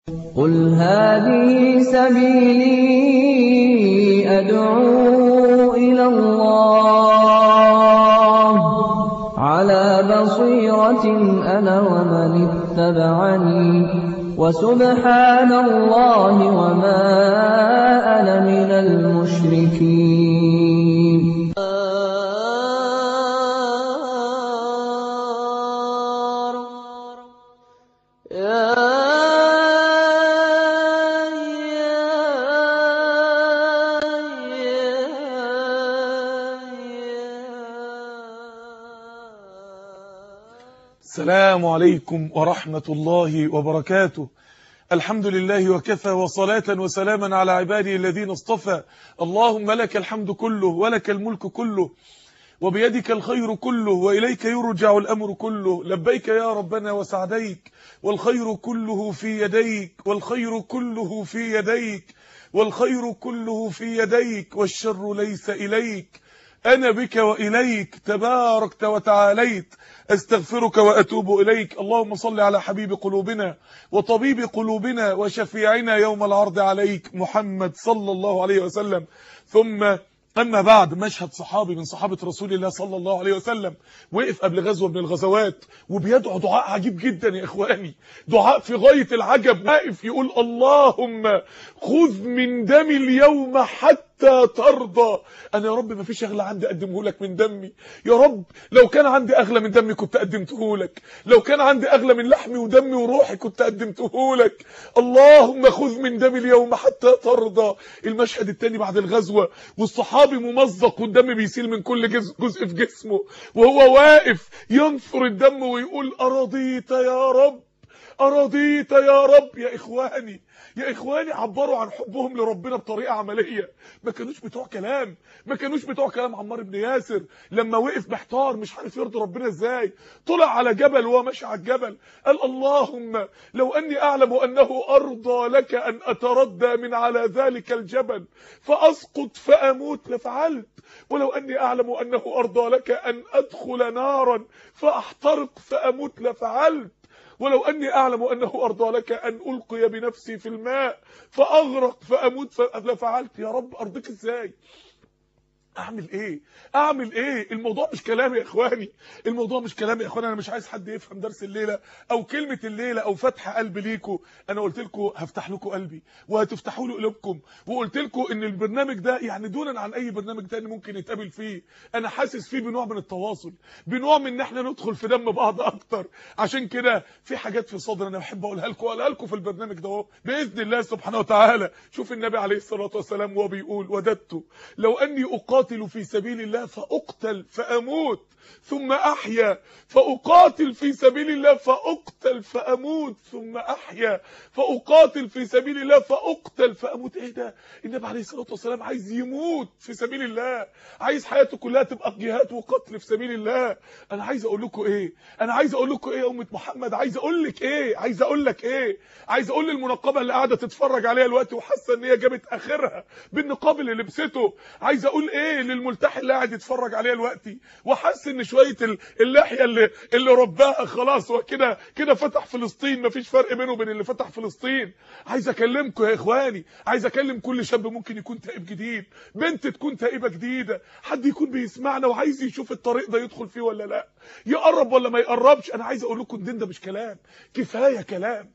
قُلْ هَٰذِهِ سَبِيلِي أَدْعُو إِلَى اللَّهِ ۚ عَلَىٰ بَصِيرَةٍ أَنَا وَمَنِ اتَّبَعَنِي ۖ وَسُبْحَانَ اللَّهِ وَمَا أَنَا مِنَ الْمُشْرِكِينَ. السلام عليكم ورحمة الله وبركاته. الحمد لله وكفى، وصلاة وسلاما على عباده الذين اصطفى. اللهم لك الحمد كله ولك الملك كله وبيدك الخير كله وإليك يرجع الأمر كله. لبيك يا ربنا وسعديك، والخير كله في يديك، والخير كله في يديك، والخير كله في يديك، والشر ليس إليك. أنا بك وإليك تباركت وتعاليت، أستغفرك وأتوب إليك. اللهم صل على حبيب قلوبنا وطبيب قلوبنا وشفيعنا يوم العرض عليك، محمد صلى الله عليه وسلم. ثم أما بعد، مشهد صحابي من صحابة رسول الله صلى الله عليه وسلم وقف قبل غزوة من الغزوات وبيدعو دعاء عجيب جدا يا إخواني، دعاء في غاية العجب. واقف يقول: اللهم خذ من دمي اليوم حتى ترضى. انا يا رب ما فيش اغلى عندي اقدمه لك من دمي. يا رب لو كان عندي اغلى من دمي كنت قدمته لك، لو كان عندي اغلى من لحمي ودمي وروحي كنت قدمته لك. اللهم خذ من دمي اليوم حتى ترضى. المشهد الثاني بعد الغزوه والصحابي ممزق والدم بيسيل من كل جزء في جسمه، وهو واقف ينثر الدم ويقول: أرضيت يا رب، أرضيت يا رب. يا إخواني عبروا عن حبهم لربنا بطريقة عملية. ما كانوش بتوع كلام، ما كانوش بتوع كلام. عمار بن ياسر لما وقف محتار مش عارف يرضي ربنا ازاي، طلع على جبل وهو ماشي على الجبل قال: اللهم لو أني أعلم أنه أرضى لك أن أتردى من على ذلك الجبل فأسقط فأموت لفعلت، ولو أني أعلم أنه أرضى لك أن أدخل نارا فأحترق فأموت لفعلت، ولو أني أعلم أنه أرضى لك أن ألقي بنفسي في الماء فأغرق فأموت لفعلت. يا رب أرضيك إزاي؟ اعمل ايه؟ الموضوع مش كلام يا اخواني، الموضوع مش كلام يا اخواني. انا مش عايز حد يفهم درس الليله او كلمه الليله او فتح قلب ليكم. انا قلت لكم هفتح لكم قلبي وهتفتحوا لي قلوبكم، وقلت لكم ان البرنامج ده يعني دونا عن اي برنامج تاني ممكن يتقابل فيه، انا حاسس فيه بنوع من التواصل، بنوع من ان احنا ندخل في دم بعض اكتر. عشان كده في حاجات في صدري انا بحب اقولها لكم في البرنامج ده اهو باذن الله سبحانه وتعالى. شوف النبي عليه الصلاه والسلام وهو بيقول: وددت لو اني اقاتل في سبيل الله فأقتل فأموت ثم أحيا، فأقاتل في سبيل الله فأقتل فأموت ثم أحيا، فأقاتل في سبيل الله فأقتل فأموت. ايه ده؟ النبي عليه الصلاة والسلام عايز يموت في سبيل الله، عايز حياته كلها تبقى جهاد وقتل في سبيل الله. انا عايز اقول لكم ايه؟ يا أمة محمد؟ عايز اقول لك ايه؟ عايز اقول للمنقبة اللي قاعدة تتفرج عليها دلوقتي وحاسة ان هي جابت اخرها بالنقاب اللي لبسته، عايز اقول ايه للملتحي اللي قاعد يتفرج عليها دلوقتي وحاسس ان شويه اللحيه اللي رباها خلاص وكده كده فتح فلسطين، مفيش فرق بينه وبين اللي فتح فلسطين. عايز اكلمكم يا اخواني، عايز اكلم كل شاب ممكن يكون تائب جديد، بنت تكون تائبه جديده، حد يكون بيسمعنا وعايز يشوف الطريق ده يدخل فيه ولا لا، يقرب ولا ما يقربش. انا عايز اقول لكم الدين ده مش كلام، كفايه كلام،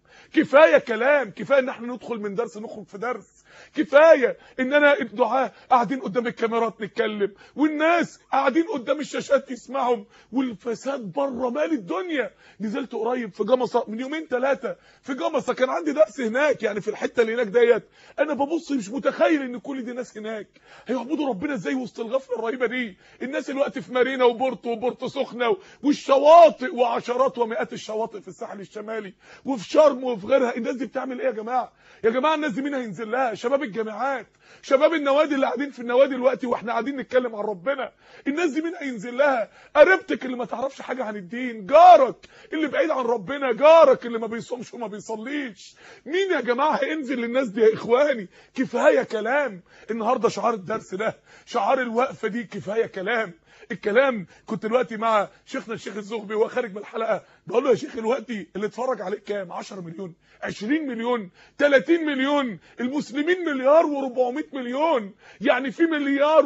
كفايه ان احنا ندخل من درس نخرج في درس، كفايه ان انا الدعاء قاعدين قدام الكاميرات نتكلم والناس قاعدين قدام الشاشات يسمعهم، والفساد بره مال الدنيا. نزلت قريب في جمصه من يومين ثلاثه، في جمصه كان عندي درس هناك، يعني في الحته اللي هناك ديت انا ببص مش متخيل ان كل دي ناس هناك هيعبدوا ربنا ازاي وسط الغفله الرهيبه دي. الناس الوقت في مارينا وبورتو سخنه والشواطئ وعشرات ومئات الشواطئ في الساحل الشمالي وفي شرم وفي غيرها، الناس دي بتعمل ايه يا جماعه؟ الناس دي مين هينزل لها؟ شباب الجامعات، شباب النوادي اللي قاعدين في النوادي دلوقتي واحنا قاعدين نتكلم عن ربنا، الناس دي مين هينزل لها؟ قريبتك اللي ما تعرفش حاجه عن الدين، جارك اللي بعيد عن ربنا، جارك اللي ما بيصومش وما بيصليش، مين يا جماعه هينزل للناس دي يا اخواني؟ كفايه كلام. النهارده شعار الدرس ده، شعار الوقفه دي، كفايه كلام. الكلام. كنت دلوقتي مع شيخنا الشيخ الزغبي وهو خارج من الحلقه بقول له يا شيخ دلوقتي اللي اتفرج عليك كام؟ 10 مليون، 20 مليون، 30 مليون، المسلمين مليار و400 مليون، يعني في مليار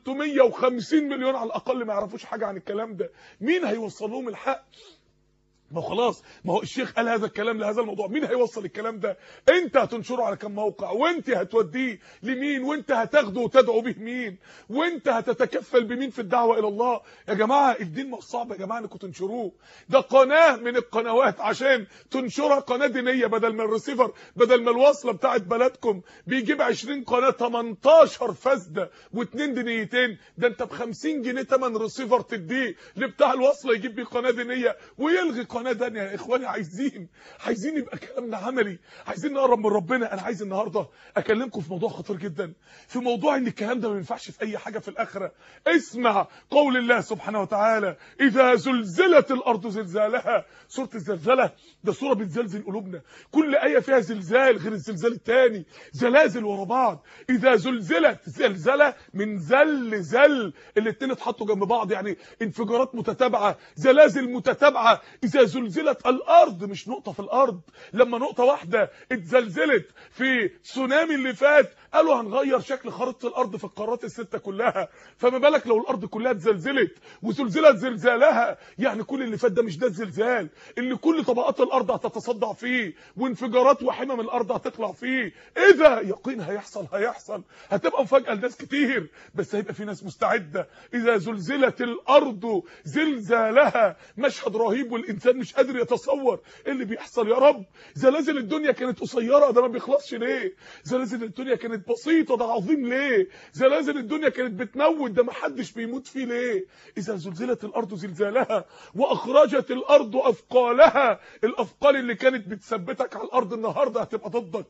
و350 مليون على الاقل ما يعرفوش حاجه عن الكلام ده. مين هيوصل لهم الحق؟ ما هو خلاص، ما هو الشيخ قال هذا الكلام لهذا الموضوع، مين هيوصل الكلام ده؟ انت هتنشره على كم موقع، وانت هتوديه لمين، وانت هتاخده وتدعو به مين، وانت هتتكفل بمين في الدعوه الى الله؟ يا جماعه الدين مش صعب يا جماعه انكم تنشروه، ده قناه من القنوات عشان تنشرها، قناه دينيه، بدل ما الريسيفر، بدل ما الوصله بتاعت بلدكم بيجيب 20 قناه 18 فاسده واثنين دينيتين، ده انت ب 50 جنيه ثمن ريسيفر تديه لبتاع الوصله يجيب بيه قناه دينيه ويلغي قناه ثانيه. يا اخواني عايزين يبقى كلامنا عملي، عايزين نقرب من ربنا. انا عايز النهارده اكلمكم في موضوع خطير جدا، في موضوع ان الكلام ده ما ينفعش في اي حاجه في الاخره. اسمع قول الله سبحانه وتعالى: اذا زلزلت الارض زلزالها. سوره الزلزله ده سوره بتزلزل قلوبنا، كل ايه فيها زلزال غير الزلزال الثاني، زلازل ورا بعض. اذا زلزلت، زلزله من زل، الاثنين اتحطوا جنب بعض يعني انفجارات متتابعه، زلازل متتابعه. اذا زلزلت الارض، مش نقطه في الارض، لما نقطه واحده اتزلزلت في تسونامي اللي فات قالوا هنغير شكل خريطه الارض في القارات السته كلها، فما بالك لو الارض كلها اتزلزلت وزلزلت زلزالها؟ يعني كل اللي فات ده مش ده الزلزال اللي كل طبقات الارض هتتصدع فيه وانفجارات وحمم الارض هتطلع فيه. اذا يقين هيحصل، هتبقى مفاجاه لناس كتير، بس هيبقى في ناس مستعده. اذا زلزلت الارض زلزالها، مشهد رهيب والانسان مش قادر يتصور ايه اللي بيحصل. يا رب زلازل الدنيا كانت قصيره، ده ما بيخلصش ليه؟ زلازل الدنيا كانت بسيطه، ده عظيم ليه؟ زلازل الدنيا كانت بتموت، ده ما حدش بيموت فيه ليه؟ اذا زلزلت الارض زلزالها واخرجت الارض اثقالها، الاثقال اللي كانت بتثبتك على الارض النهارده هتبقى ضدك.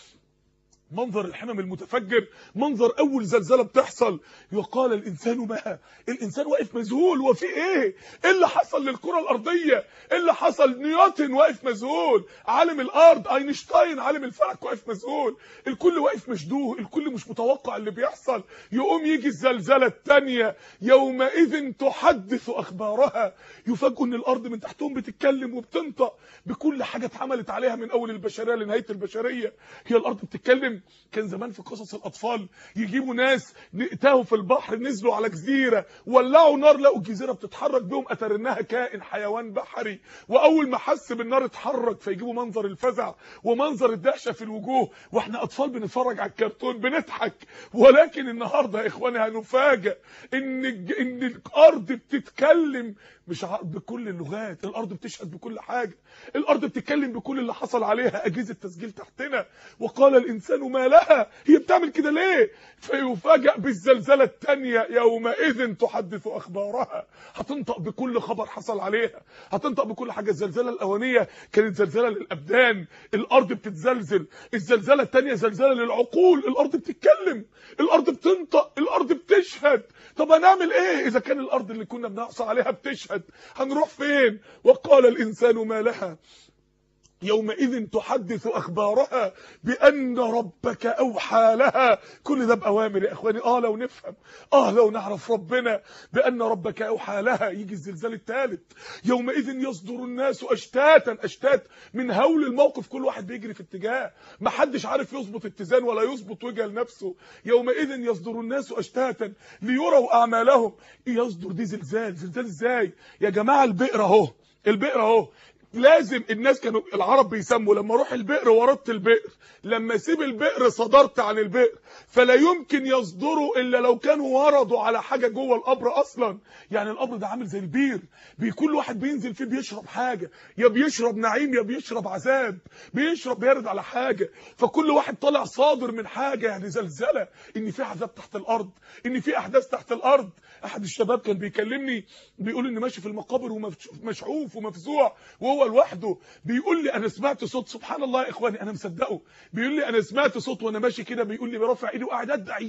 منظر الحمم المتفجر، منظر اول زلزله بتحصل، يقال الانسان ما، الانسان واقف مذهول، وفي ايه اللي حصل للكره الارضيه؟ ايه اللي حصل؟ نيوتن واقف مذهول، عالم الارض، اينشتاين عالم الفلك واقف مذهول، الكل واقف مشدوه، الكل مش متوقع اللي بيحصل. يقوم يجي الزلزله الثانيه، يومئذ تحدث اخبارها، يفاجئوا ان الارض من تحتهم بتتكلم وبتنطق بكل حاجه اتعملت عليها من اول البشريه لنهايه البشريه. هي الارض بتتكلم. كان زمان في قصص الاطفال يجيبوا ناس تاهوا في البحر، نزلوا على جزيره، ولعوا نار، لقوا الجزيره بتتحرك بهم، اتر انها كائن حيوان بحري، واول ما حس بالنار اتحرك، فيجيبوا منظر الفزع ومنظر الدهشه في الوجوه، واحنا اطفال بنتفرج على الكرتون بنضحك. ولكن النهارده يا اخواني هنفاجئ ان الارض بتتكلم مش بكل اللغات، الارض بتشهد بكل حاجه، الارض بتتكلم بكل اللي حصل عليها، اجهزه تسجيل تحتنا. وقال الانسان ما لها، هي بتعمل كده ليه؟ فيفاجأ بالزلزله الثانيه، يومئذ تحدث اخبارها، هتنطق بكل خبر حصل عليها، هتنطق بكل حاجه. الزلزله الاولانيه كانت زلزله للابدان، الارض بتتزلزل. الزلزله الثانيه زلزله للعقول، الارض بتتكلم، الارض بتنطق، الارض بتشهد. طب هنعمل ايه اذا كان الارض اللي كنا بنعصى عليها بتشهد؟ هنروح فين؟ وقال الانسان ما لها، يومئذ تحدث اخبارها بان ربك اوحى لها. كل ده باوامر يا اخواني. لو نفهم، لو نعرف ربنا، بان ربك اوحى لها. يجي الزلزال الثالث، يومئذ يصدر الناس اشتات من هول الموقف، كل واحد بيجري في اتجاه، ما حدش عارف يظبط اتزان ولا يظبط وجه لنفسه. يومئذ يصدر الناس اشتاتا ليروا اعمالهم. يصدر دي زلزال ازاي يا جماعه؟ البئر اهو، لازم الناس كانوا العرب بيسموا لما اروح البئر وردت البئر، لما اسيب البئر صدرت عن البئر، فلا يمكن يصدروا الا لو كانوا وردوا على حاجه جوه القبر اصلا. يعني القبر ده عامل زي البير، كل واحد بينزل فيه بيشرب حاجه، يا بيشرب نعيم يا بيشرب عذاب، بيرد على حاجه، فكل واحد طالع صادر من حاجه. يعني زلزله، ان في عذاب تحت الارض، ان في احداث تحت الارض. احد الشباب كان بيكلمني بيقول ان ماشي في المقابر ومشعوف ومفزوع وهو لوحده، بيقول لي انا سمعت صوت، سبحان الله يا اخواني انا مصدقه، بيقول لي انا سمعت صوت وانا ماشي كده، بيقول لي برافع ايدي وقاعد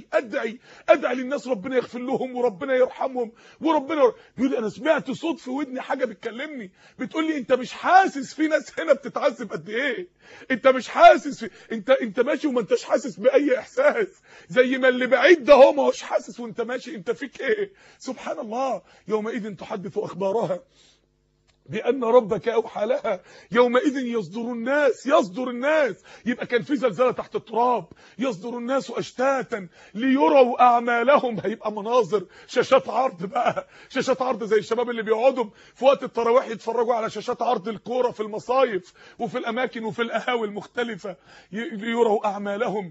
ادعي للناس ربنا يغفر لهم وربنا يرحمهم بيقول لي انا سمعت صوت في ودني، حاجه بتكلمني بتقول لي انت مش حاسس في ناس هنا بتتعذب قد ايه؟ انت مش حاسس انت ماشي وما انتش حاسس باي احساس، زي ما اللي بعيد ده هو ما هوش حاسس وانت ماشي، انت فيك ايه؟ سبحان الله. يومئذ تحدث اخبارها بأن ربك أوحى لها يومئذ يصدر الناس. يبقى كان في زلزلة تحت التراب، يصدر الناس أشتاتا ليروا أعمالهم. هيبقى مناظر، شاشات عرض بقى، شاشات عرض زي الشباب اللي بيقعدوا في وقت التراويح يتفرجوا على شاشات عرض الكورة في المصايف وفي الأماكن وفي القهاوي المختلفة، ليروا أعمالهم.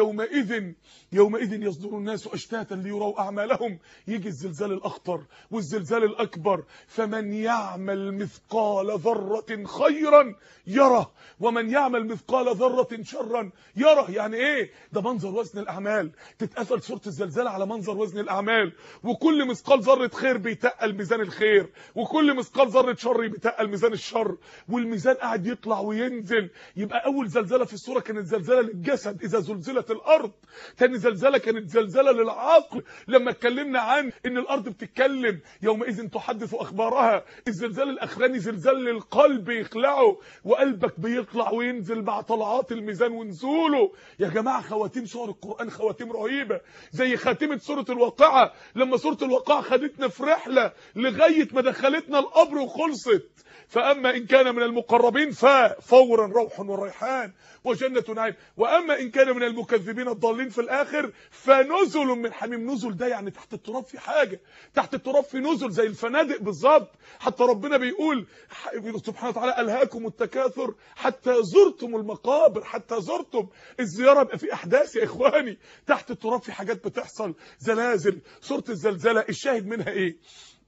يومئذ يصدر الناس أشتاتا ليروا أعمالهم. يجي الزلزال الأخطر والزلزال الأكبر. فمن يعمل مثقال ذرة خيرا يره ومن يعمل مثقال ذرة شرا يره. يعني ايه ده؟ منظر وزن الاعمال. تتقفل سورة الزلزال على منظر وزن الاعمال، وكل مثقال ذرة خير بيتقل ميزان الخير، وكل مثقال ذرة شر بيتقل ميزان الشر، والميزان قاعد يطلع وينزل. يبقى اول زلزلة في السورة كانت زلزلة للجسد اذا زلزلت الارض. تاني زلزلة كانت زلزلة للعقل لما اتكلمنا عن ان الارض بتتكلم يومئذ تحدث اخبارها. الزلزال الاخراني زلزال للقلب يخلعه، وقلبك بيطلع وينزل مع طلعات الميزان ونزوله. يا جماعه خواتيم سور القران خواتيم رهيبه، زي خاتمه سوره الواقعه لما سوره الواقعه خدتنا في رحله لغايه ما دخلتنا القبر وخلصت. فاما ان كان من المقربين ففورا روح وريحان وجنة نعيم، واما ان كان من المكذبين الضالين في الاخر فنزل من حميم. نزل ده يعني تحت التراب في حاجه، تحت التراب في نزل زي الفنادق بالظبط. حتى ربنا بيقول سبحانه وتعالى الهاكم التكاثر حتى زرتم المقابر. حتى زرتم الزياره بقى في احداث يا اخواني. تحت التراب في حاجات بتحصل، زلازل. سوره الزلزله الشاهد منها ايه؟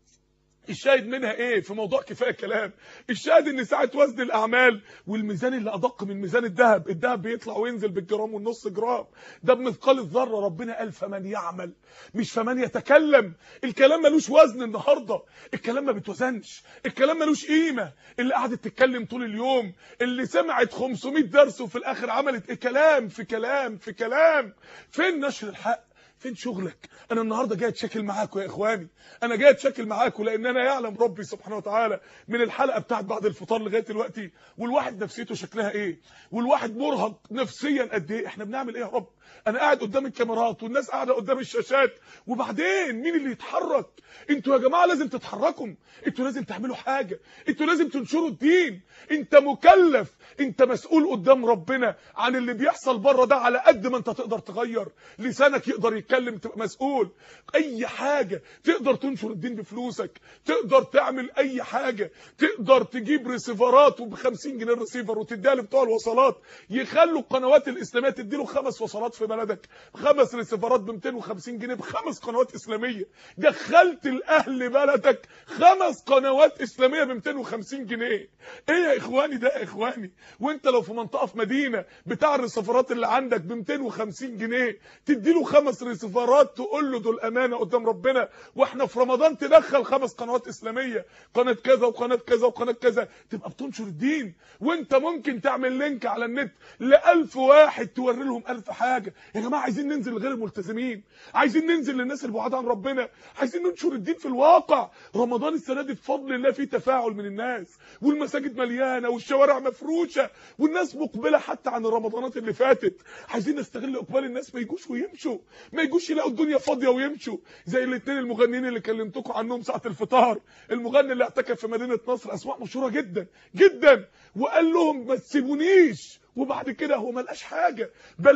الشاهد منها ايه في موضوع كفايه كلام؟ الشاهد ان ساعه وزن الاعمال والميزان اللي ادق من ميزان الذهب بيطلع وينزل بالجرام والنص جرام، ده بمثقال الذره. ربنا قال فمن يعمل، مش فمن يتكلم. الكلام ملوش وزن النهارده، الكلام ما بيتوزنش، الكلام ملوش قيمه. اللي قعدت تتكلم طول اليوم، اللي سمعت 500 درس وفي الاخر عملت ايه؟ كلام في كلام في كلام. فين نشر الحق؟ فين شغلك؟ انا النهارده جاي اتشكل معاكم يا اخواني، انا جاي اتشكل معاكم لان انا يعلم ربي سبحانه وتعالى من الحلقه بتاعت بعد الفطار لغايه دلوقتي والواحد نفسيته شكلها ايه، والواحد مرهق نفسيا قد ايه. احنا بنعمل ايه يا رب؟ انا قاعد قدام الكاميرات والناس قاعده قدام الشاشات، وبعدين مين اللي يتحرك؟ انتوا يا جماعه لازم تتحركوا، انتوا لازم تعملوا حاجه، انتوا لازم تنشروا الدين. انت مكلف، انت مسؤول قدام ربنا عن اللي بيحصل بره ده. على قد ما انت تقدر تغير لسانك يقدر يتكلم تبقى مسؤول. اي حاجه تقدر تنشر الدين بفلوسك، تقدر تعمل اي حاجه، تقدر تجيب ريسيفرات وب50 جنيه الريسيفر وتديها لبتوع الوصلات يخلوا القنوات الاسلاميه تديله 5 وصلات في بلدك، 5 ريسيفرات ب 250 جنيه ب5 قنوات اسلاميه. دخلت الاهل بلدك 5 قنوات اسلاميه ب 250 جنيه. ايه يا اخواني ده يا اخواني؟ وانت لو في منطقه في مدينه بتاع الريسيفرات اللي عندك ب 250 جنيه تديله 5 ريسيفرات تقول له دول امانه قدام ربنا، واحنا في رمضان تدخل 5 قنوات اسلاميه، قناه كذا وقناه كذا وقناه كذا، تبقى بتنشر الدين. وانت ممكن تعمل لينك على النت ل1000 واحد توري لهم 1000 حاجه. يا جماعه عايزين ننزل لغير الملتزمين، عايزين ننزل للناس البعاد عن ربنا، عايزين ننشر الدين في الواقع. رمضان السنه دي بفضل الله فيه تفاعل من الناس، والمساجد مليانه والشوارع مفروشه والناس مقبله حتى عن الرمضانات اللي فاتت. عايزين نستغل اقبال الناس، ما يجوش ويمشوا، ما يجوش يلاقوا الدنيا فاضيه ويمشوا. زي الاثنين المغنيين اللي كلمتكم عنهم ساعه الفطار، المغني اللي اعتكف في مدينه نصر، اسماء مشهوره جدا جدا، وقال لهم ما تسيبونيش، وبعد كده هو ما لقاش حاجه.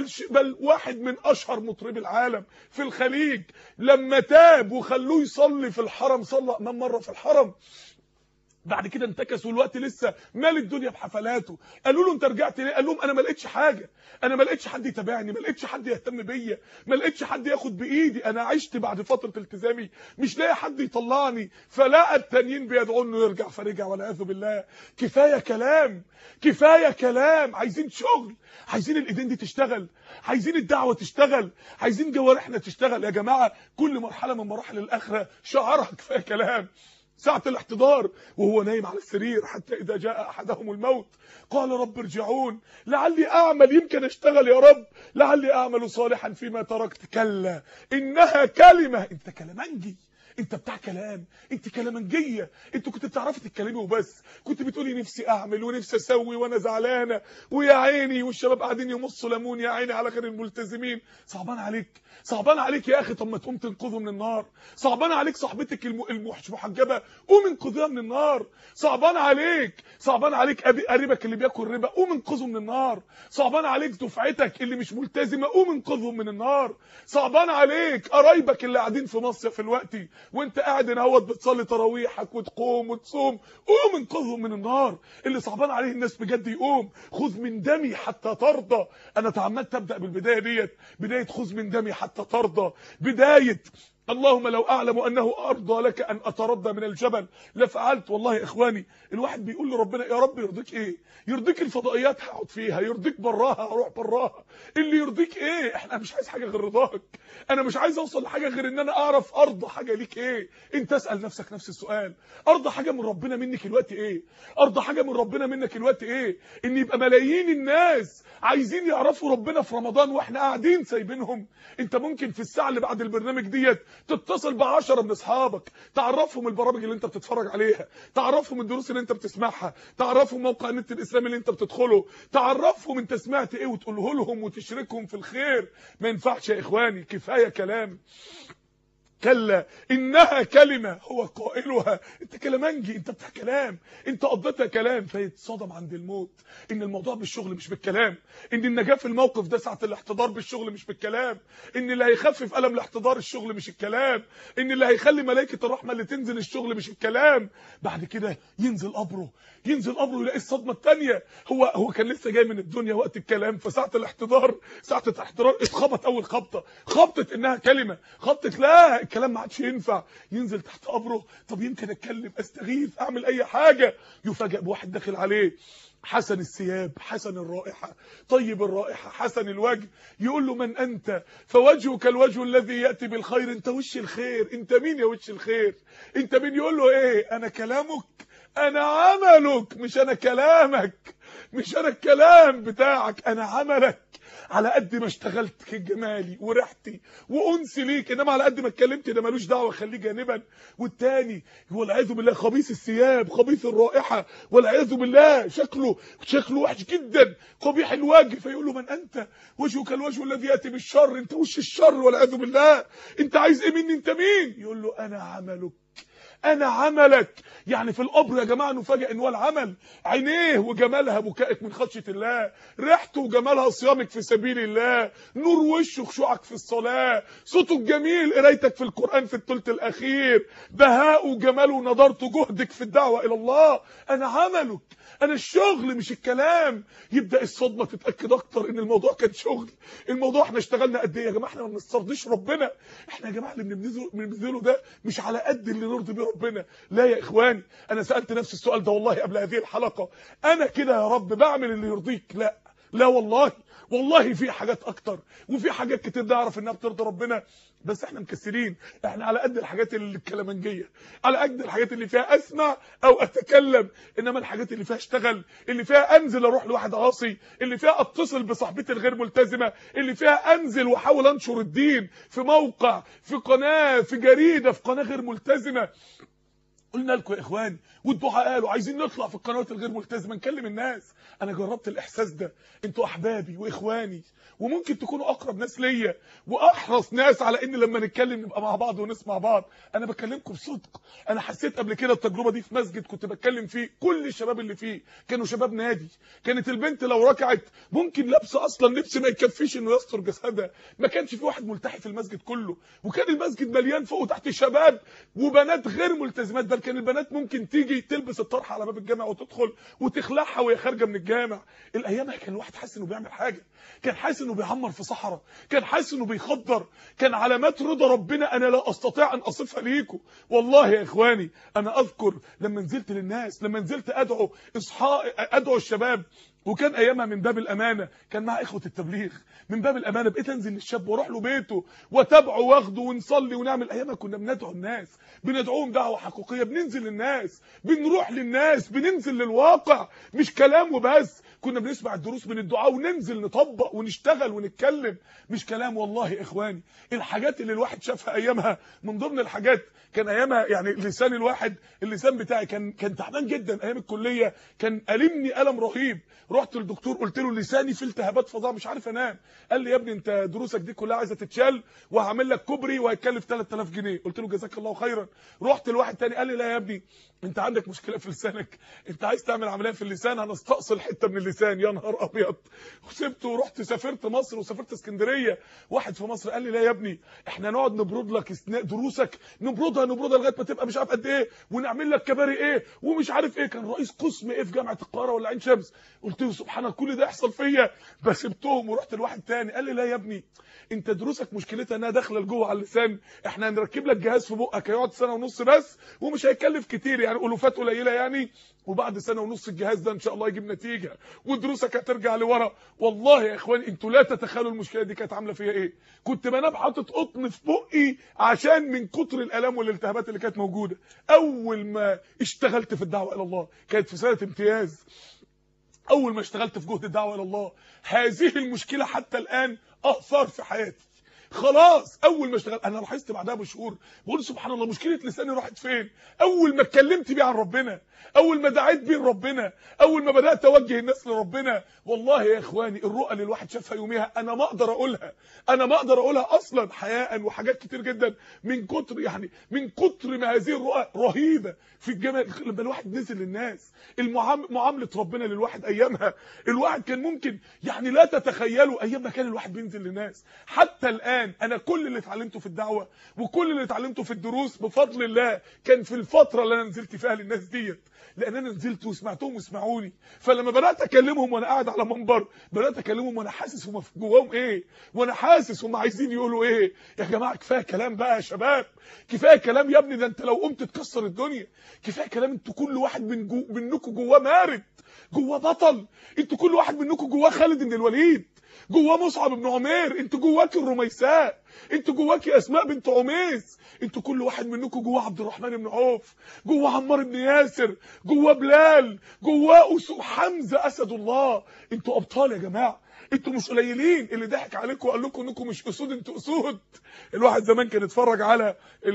بل واحد من اشهر مطربي العالم في الخليج لما تاب وخلوه يصلي في الحرم، صلى امام مره في الحرم، بعد كده انتكسوا الوقت لسه مال الدنيا بحفلاته. قالوا له انت رجعت ليه؟ قال لهم انا ما لقيتش حاجه، انا ما لقيتش حد يتابعني، ما لقيتش حد يهتم بيا، ما لقيتش حد ياخد بايدي. انا عشت بعد فتره التزامي مش لاقي حد يطلعني، فلقى التانيين بيدعوا انه يرجع فرجع والعياذ بالله. كفايه كلام، كفايه كلام. عايزين شغل، عايزين الايدين دي تشتغل، عايزين الدعوه تشتغل، عايزين جوارحنا تشتغل. يا جماعه كل مرحله من مراحل الاخره شعارها كفايه كلام. ساعة الاحتضار وهو نايم على السرير، حتى إذا جاء أحدهم الموت قال رب ارجعون لعلي أعمل، يمكن أشتغل يا رب، لعلي أعمل صالحا فيما تركت، كلا إنها كلمة. أنت كلمنجي، انت بتاع كلام، انت كلامنجيه، انت كنت بتعرفي تتكلمي وبس، كنت بتقولي نفسي اعمل ونفسي اسوي وانا زعلانه ويا عيني، والشباب قاعدين يمصوا ليمون يا عيني على غير الملتزمين. صعبان عليك، صعبان عليك يا اخي. طب ما تقوم تنقذه من النار. صعبان عليك صاحبتك المحجبه، قوم انقذها من النار. صعبان عليك، صعبان عليك قريبك اللي بياكل ربا، قوم انقذه من النار. صعبان عليك دفعتك اللي مش ملتزمه، قوم انقذهم من النار. صعبان عليك قرايبك اللي قاعدين في مصيف الوقتي وانت قاعد هنا اهوت بتصلي تراويحك وتقوم وتصوم، قوم انقذهم من النار. اللي صعبان عليه الناس بجد يقوم. خذ من دمي حتى ترضى. انا تعمدت ابدا بالبدايه ديت، بدايه خذ من دمي حتى ترضى، بدايه اللهم لو اعلم انه ارضى لك ان اتردى من الجبل لفعلت. والله يا اخواني الواحد بيقول لربنا يا رب يرضيك ايه؟ يرضيك الفضائيات هقعد فيها، يرضيك براها هروح براها، اللي يرضيك ايه؟ احنا مش عايز حاجه غير رضاك، انا مش عايز اوصل لحاجه غير ان انا اعرف ارضى حاجه ليك ايه. انت اسال نفسك نفس السؤال، ارضى حاجه من ربنا منك الوقت ايه؟ ارضى حاجه من ربنا منك الوقت ايه؟ ان يبقى ملايين الناس عايزين يعرفوا ربنا في رمضان واحنا قاعدين سايبينهم. انت ممكن في الساعه اللي بعد البرنامج ديت تتصل ب10 من اصحابك، تعرفهم البرامج اللي انت بتتفرج عليها، تعرفهم الدروس اللي انت بتسمعها، تعرفهم موقع النت الاسلامي اللي انت بتدخله، تعرفهم انت سمعت ايه وتقوله لهم وتشاركهم في الخير. ما ينفعش يا اخواني كفايه كلام. كلا انها كلمه هو قائلها. انت كلامنجي، انت بتاع كلام، انت قضيتها كلام. فيتصدم عند الموت ان الموضوع بالشغل مش بالكلام، ان النجاه في الموقف ده ساعه الاحتضار بالشغل مش بالكلام، ان اللي هيخفف الم الاحتضار الشغل مش الكلام، ان اللي هيخلي ملائكه الرحمه اللي تنزل الشغل مش الكلام. بعد كده ينزل قبره، ينزل قبره يلاقي الصدمه الثانيه. هو كان لسه جاي من الدنيا وقت الكلام، فساعه الاحتضار، ساعه الاحتضار اتخبط اول خبطه، خبطه انها كلمه، خبطه لا الكلام ما عادش ينفع. ينزل تحت قبره، طب يمكن اتكلم، استغيث، اعمل اي حاجه. يفاجئ بواحد داخل عليه حسن الثياب، حسن الرائحه، طيب الرائحه، حسن الوجه. يقول له من انت؟ فوجهك الوجه الذي ياتي بالخير. انت وش الخير، انت مين يا وش الخير؟ انت مين؟ يقول له ايه؟ انا كلامك، انا عملك، مش انا كلامك، مش انا الكلام بتاعك، انا عملك. على قد ما اشتغلت جمالي وريحتي وانسي ليك، انما على قد ما اتكلمت ده ملوش دعوه، خليه جانبا. والتاني والعياذ بالله خبيث الثياب، خبيث الرائحه، والعياذ بالله شكله وحش جدا، قبيح الوجه. فيقول له من انت؟ وجهك الوجه الذي ياتي بالشر. انت وش الشر والعياذ بالله، انت عايز ايه مني؟ انت مين؟ يقول له انا عملك، انا عملك. يعني في القبر يا جماعه نفاجئ ان هو العمل، عينيه وجمالها بكائك من خشيه الله، ريحته وجمالها صيامك في سبيل الله، نور وشه خشوعك في الصلاه، صوته الجميل قرايتك في القران في الثلث الاخير، بهاء وجماله ونضارته جهدك في الدعوه الى الله. انا عملك، انا الشغل مش الكلام. يبدا الصدمه تتاكد اكتر ان الموضوع كان شغل. الموضوع احنا اشتغلنا قد ايه يا جماعه؟ احنا ما بنسترضيش ربنا. احنا يا جماعه اللي بنبذله ده مش على قد اللي نرضي بيه ربنا. لا يا اخواني، انا سالت نفسي السؤال ده والله قبل هذه الحلقه، انا كده يا رب بعمل اللي يرضيك؟ لا لا والله، والله في حاجات اكتر وفي حاجات كتير نعرف انها بترضي ربنا، بس احنا مكسرين. احنا على قد الحاجات اللي الكلامنجيه، على قد الحاجات اللي فيها اسمع او اتكلم، انما الحاجات اللي فيها اشتغل، اللي فيها انزل اروح لواحد عاصي، اللي فيها اتصل بصاحبتي الغير ملتزمه، اللي فيها انزل واحاول انشر الدين في موقع، في قناه، في جريده، في قناه غير ملتزمه. قلنا لكم يا اخوان والدعاء قالوا عايزين نطلع في القنوات الغير ملتزمه نكلم الناس. انا جربت الاحساس ده، انتوا احبابي واخواني وممكن تكونوا اقرب ناس ليا واحرص ناس على ان لما نتكلم نبقى مع بعض ونسمع بعض. انا بكلمكم بصدق. انا حسيت قبل كده التجربه دي في مسجد كنت بتكلم فيه، كل الشباب اللي فيه كانوا شباب نادي. كانت البنت لو ركعت ممكن لابسه اصلا لبس ما يكفيش انه يستر جسدها، ما كانش في واحد ملتحي في المسجد كله، وكان المسجد مليان فوق وتحت شباب وبنات غير ملتزمات. بل كان البنات ممكن تيجي تلبس الطرحه على باب الجامع وتدخل وتخلعها وهي خارجه من الجامع. الايام كان الواحد حاسس انه بيعمل حاجه، كان حاسس انه بيعمر في صحراء، كان حاسس انه بيخضر، كان علامات رضا ربنا انا لا استطيع ان اصفها ليكم. والله يا اخواني انا اذكر لما نزلت للناس، لما نزلت ادعو الشباب، وكان ايامها من باب الامانه، كان مع اخوه التبليغ من باب الامانه، بقيت انزل للشاب واروح له بيته واتابعه واخده ونصلي ونعمل. ايامها كنا بندعو الناس، بندعوهم دعوه حقيقيه، بننزل للناس، بنروح للناس، بننزل للواقع، مش كلام وبس. كنا بنسمع الدروس من الدعاء وننزل نطبق ونشتغل ونتكلم، مش كلام. والله يا اخواني الحاجات اللي الواحد شافها ايامها، من ضمن الحاجات كان ايامها يعني لسان الواحد، اللسان بتاعي كان تعبان جدا ايام الكليه، كان ألمني ألم رهيب. رحت للدكتور قلت له لساني فيه التهابات فظيعه مش عارف انام. قال لي يا ابني انت دروسك دي كلها عايزه تتشال وهعمل لك كوبري وهيكلف 3000 جنيه. قلت له جزاك الله خيرا. رحت لواحد تاني قال لي لا يا ابني انت عندك مشكله في لسانك، انت عايز تعمل عمليه في اللسان، هنستأصل حته من اللسان. يا نهار ابيض. وسبته ورحت سافرت مصر وسافرت اسكندريه. واحد في مصر قال لي لا يا ابني احنا نقعد نبرد لك اثناء دروسك، نبردها لغايه ما تبقى مش عارف قد ايه، ونعمل لك كباري ايه ومش عارف ايه. كان رئيس قسم ايه في جامعه القاهره ولا عين شمس. قلت له سبحان الله كل ده يحصل فيا؟ فسبتهم ورحت لواحد تاني قال لي لا يا ابني انت دروسك مشكلتها انها داخله لجوه على اللسان، احنا هنركب لك جهاز في بقك هيقعد سنه ونص بس ومش هيكلف كتير، يعني الوفات قليله يعني، وبعد سنه ونص الجهاز ده ان شاء الله يجيب نتيجه ودروسك هترجع لورا. والله يا اخواني انتوا لا تتخيلوا المشكله دي كانت عامله فيها ايه. كنت بنام حاطط قطن في بقي عشان من كتر الالام والالتهابات اللي كانت موجوده. اول ما اشتغلت في الدعوه الى الله كانت في سنه امتياز، اول ما اشتغلت في جهد الدعوه الى الله هذه المشكله حتى الان اثار في حياتي. خلاص اول ما اشتغلت انا لاحظت بعدها بشهور بقول سبحان الله مشكله لساني راحت فين. اول ما اتكلمت بيه عن ربنا، اول ما دعيت بيه لربنا، اول ما بدات اوجه الناس لربنا. والله يا اخواني الرؤى اللي الواحد شافها يوميها انا ما اقدر اقولها اصلا حياء وحاجات كتير جدا من كتر من كتر ما هذه الرؤى رهيبه في الجمال. لما الواحد نزل للناس معامله ربنا للواحد ايامها، الواحد كان ممكن لا تتخيلوا ايام ما كان الواحد بينزل للناس. حتى الان انا كل اللي اتعلمته في الدعوه وكل اللي اتعلمته في الدروس بفضل الله كان في الفتره اللي انا نزلت فيها للناس ديت، لان انا نزلت وسمعتهم وسمعوني. فلما بدات اكلمهم وانا قاعد على منبر بدات اكلمهم وانا حاسس هم جواهم ايه، وانا حاسس هم عايزين يقولوا ايه. يا جماعه كفايه كلام بقى يا شباب، كفايه كلام يا ابني، ده انت لو قمت تكسر الدنيا. كفايه كلام، انتوا كل واحد منكم جواه مارد، جواه بطل، انتوا كل واحد منكم جواه خالد بن الوليد، جواه مصعب بن عمير، انتوا جواكي الرميساء، انتوا جواكي اسماء بنت عميس، انتوا كل واحد منكم جواه عبد الرحمن بن عوف، جواه عمار بن ياسر، جواه بلال، جواه حمزه اسد الله. انتوا ابطال يا جماعه، انتوا مش قليلين. اللي ضحك عليكم وقال لكم انكم مش اسود انتوا اسود. الواحد زمان كان يتفرج على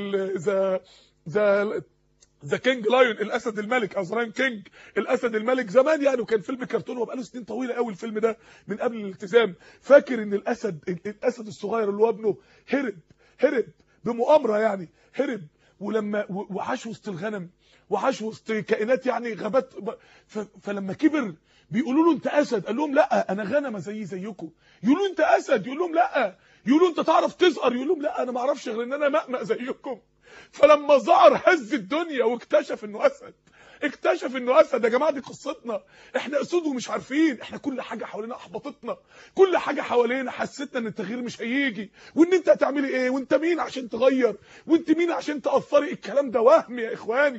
ذا كينج لايون، الاسد الملك، او ذا لايون كينج، الاسد الملك زمان وكان فيلم كرتون وبقاله سنين طويله قوي الفيلم ده من قبل الالتزام. فاكر ان الاسد الصغير اللي هو ابنه هرب بمؤامره، هرب ولما وعاش وسط الغنم وعاش وسط كائنات غابات. فلما كبر بيقولوا له انت اسد، قال لهم لا انا غنمه زيكم. يقولوا له انت اسد، يقول لهم لا. يقولوا انت تعرف تزقر، يقول لهم لا انا ما اعرفش غير ان انا مأمأ زيكم. فلما ظهر هز الدنيا واكتشف انه اسد. يا جماعه دي قصتنا، احنا اسود ومش عارفين. احنا كل حاجه حوالينا احبطتنا، كل حاجه حوالينا حسيتنا ان التغيير مش هيجي، وان انت هتعملي ايه، وانت مين عشان تغير، وانت مين عشان تاثري. الكلام ده وهم يا اخواني،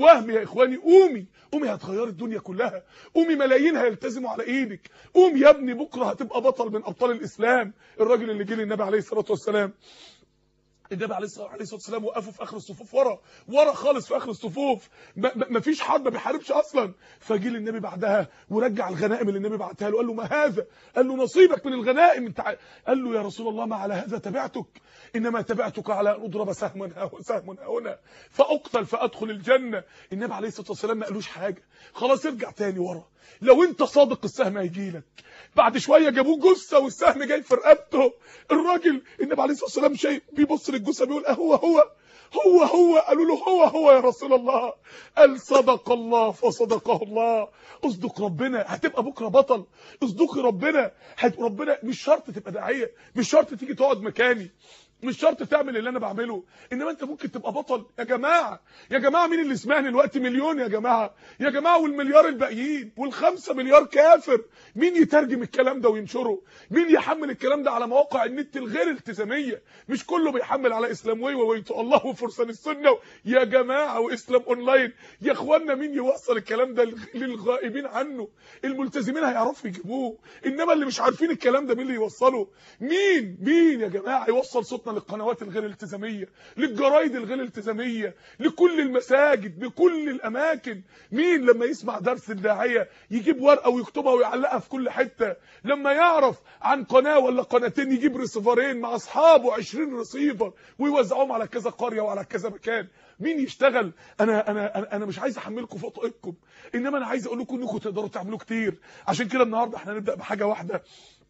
قومي هتغيري الدنيا كلها. قومي ملايين هيلتزموا على ايدك. قوم يا ابني بكره هتبقى بطل من ابطال الاسلام. الراجل اللي جه للنبي عليه الصلاه والسلام، النبي عليه الصلاه والسلام وقفوا في اخر الصفوف، ورا خالص في اخر الصفوف، مفيش حد ما بيحاربش اصلا. فجه للنبي بعدها ورجع الغنائم اللي النبي بعتها له. قال له ما هذا؟ قال له نصيبك من الغنائم. انت قال له يا رسول الله ما على هذا تبعتك، انما تبعتك على ان اضرب سهم هنا فاقتل فادخل الجنه. النبي عليه الصلاه والسلام ما قالوش حاجه، خلاص ارجع تاني ورا، لو انت صادق السهم هيجيلك. بعد شويه جابوه جثه والسهم جاي في رقبته. الراجل النبي عليه الصلاه والسلام شايف بيبص للجثه بيقول هو. قالوا له هو يا رسول الله. قال صدق الله فصدقه الله. اصدق ربنا هتبقى بكره بطل. اصدقي ربنا ربنا مش شرط تبقى داعيه، مش شرط تيجي تقعد مكاني، مش شرط تعمل اللي انا بعمله، انما انت ممكن تبقى بطل. يا جماعه مين اللي سمعني دلوقتي؟ مليون يا جماعه والمليار الباقيين وال5 مليار كافر. مين يترجم الكلام ده وينشره؟ مين يحمل الكلام ده على مواقع النت الغير التزاميه؟ مش كله بيحمل على اسلاموي وويتو الله وفرسان السنه يا جماعه واسلام اونلاين. يا اخوانا مين يوصل الكلام ده للغائبين عنه؟ الملتزمين هيعرفوا يجيبوه، انما اللي مش عارفين الكلام ده مين اللي يوصله؟ مين يا جماعه يوصل صوتنا اخلصنا للقنوات الغير التزاميه، للجرايد الغير التزاميه، لكل المساجد، لكل الاماكن. مين لما يسمع درس الداعيه يجيب ورقه ويكتبها ويعلقها في كل حته؟ لما يعرف عن قناه ولا قناتين يجيب ريسيفرين مع اصحابه 20 ريسيفر ويوزعوهم على كذا قريه وعلى كذا مكان. مين يشتغل؟ انا مش عايز احملكم فوق طاقتكم، انما انا عايز اقول لكم انكم تقدروا تعملوا كتير. عشان كده النهارده احنا هنبدا بحاجه واحده،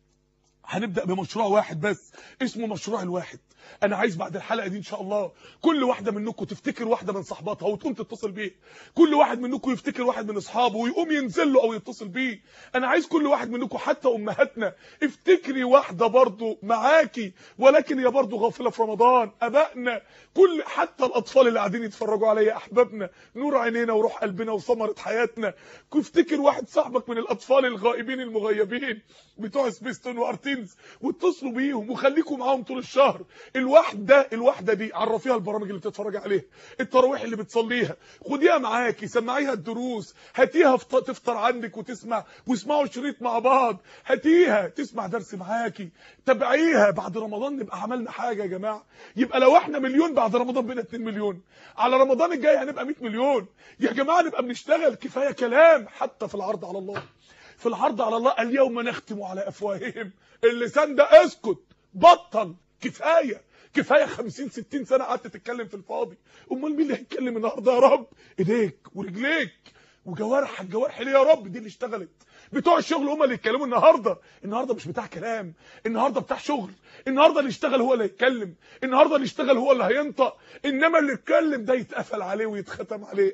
هنبدأ بمشروع واحد بس اسمه مشروع الواحد. انا عايز بعد الحلقة دي ان شاء الله كل واحدة منكم تفتكر واحدة من صحباتها وتقوم تتصل بيه، كل واحد منكم يفتكر واحد من اصحابه ويقوم ينزل له او يتصل بيه. انا عايز كل واحد منكم، حتى امهاتنا، افتكري واحدة برضو معاكي ولكن هي برضو غافلة في رمضان، ابائنا، كل حتى الاطفال اللي قاعدين يتفرجوا عليا، احبابنا، نور عينينا وروح قلبنا وثمرة حياتنا. افتكر واحد صاحبك من الاطفال الغائبين المغيبين بتوع سبيستون وارتينز واتصلوا بيهم وخليكم معاهم طول الشهر. الوحده دي عرفيها البرامج اللي بتتفرج عليها، التراويح اللي بتصليها، خديها معاكي، سمعيها الدروس، هاتيها تفطر عندك وتسمع، واسمعوا شريط مع بعض، هاتيها تسمع درس معاكي، تابعيها. بعد رمضان نبقى عملنا حاجه يا جماعه. يبقى لو احنا مليون بعد رمضان بقينا 2 مليون، على رمضان الجاي هنبقى 100 مليون يا جماعه. نبقى بنشتغل. كفايه كلام حتى في العرض على الله. في العرض على الله اليوم نختم على افواههم، اللسان ده اسكت، بطل، كفايه 50 60 سنه قعدت تتكلم في الفاضي. امال مين اللي هيتكلم النهارده يا رب؟ ايديك ورجليك وجوارحك، جوارح ليه يا رب؟ دي اللي اشتغلت. بتوع الشغل هم اللي يتكلموا النهارده مش بتاع كلام، النهارده بتاع شغل. النهارده اللي يشتغل هو اللي هيتكلم، النهارده اللي يشتغل هو اللي هينطق، انما اللي يتكلم ده يتقفل عليه ويتختم عليه.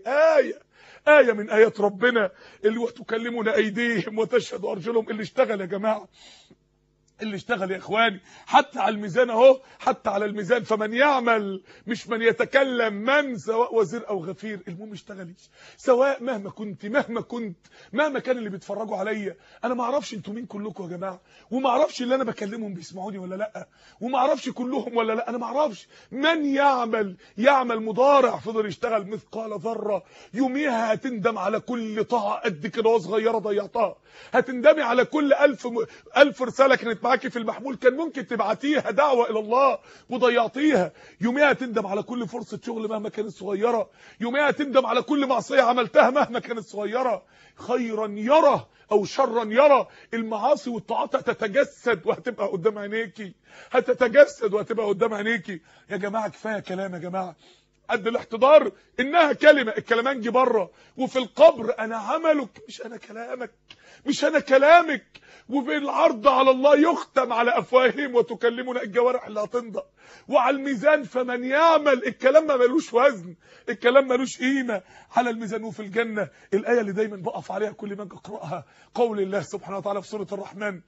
آية من آيات ربنا اللي وتكلمنا أيديهم وتشهد أرجلهم. اللي اشتغل يا جماعة، اللي اشتغل يا اخواني، حتى على الميزان اهو، حتى على الميزان فمن يعمل، مش من يتكلم، من سواء وزير او غفير. المهم اشتغلي، سواء مهما كنت مهما كان اللي بيتفرجوا عليا. انا ما اعرفش انتوا مين كلكم يا جماعه، وما اعرفش اللي انا بكلمهم بيسمعوني ولا لا، وما اعرفش كلهم ولا لا، انا ما اعرفش. من يعمل مضارع فضل يشتغل مثقال ذره، يوميها هتندم على كل طاعه قد كده صغيره ضيعتها، هتندمي على كل 1000 رساله كانت معاكي في المحمول كان ممكن تبعتيها دعوه الى الله وضيعتيها. يوميها تندم على كل فرصه شغل مهما كانت صغيره، يوميها تندم على كل معصيه عملتها مهما كانت صغيره. خيرا يرى او شرا يرى، المعاصي والطاعات هتتجسد وهتبقى قدام عينيكي، يا جماعه كفايه كلام يا جماعه. قد الاحتضار انها كلمه، الكلمانجي بره، وفي القبر انا عملك مش انا كلامك. وفي العرض على الله يختم على افواههم وتكلمنا الجوارح اللي هتنطق. وعلى الميزان فمن يعمل، الكلام ما ملوش وزن، الكلام ملوش قيمه على الميزان. وفي الجنه الايه اللي دايما بقف عليها كل ما اجي اقراها، قول الله سبحانه وتعالى في سوره الرحمن: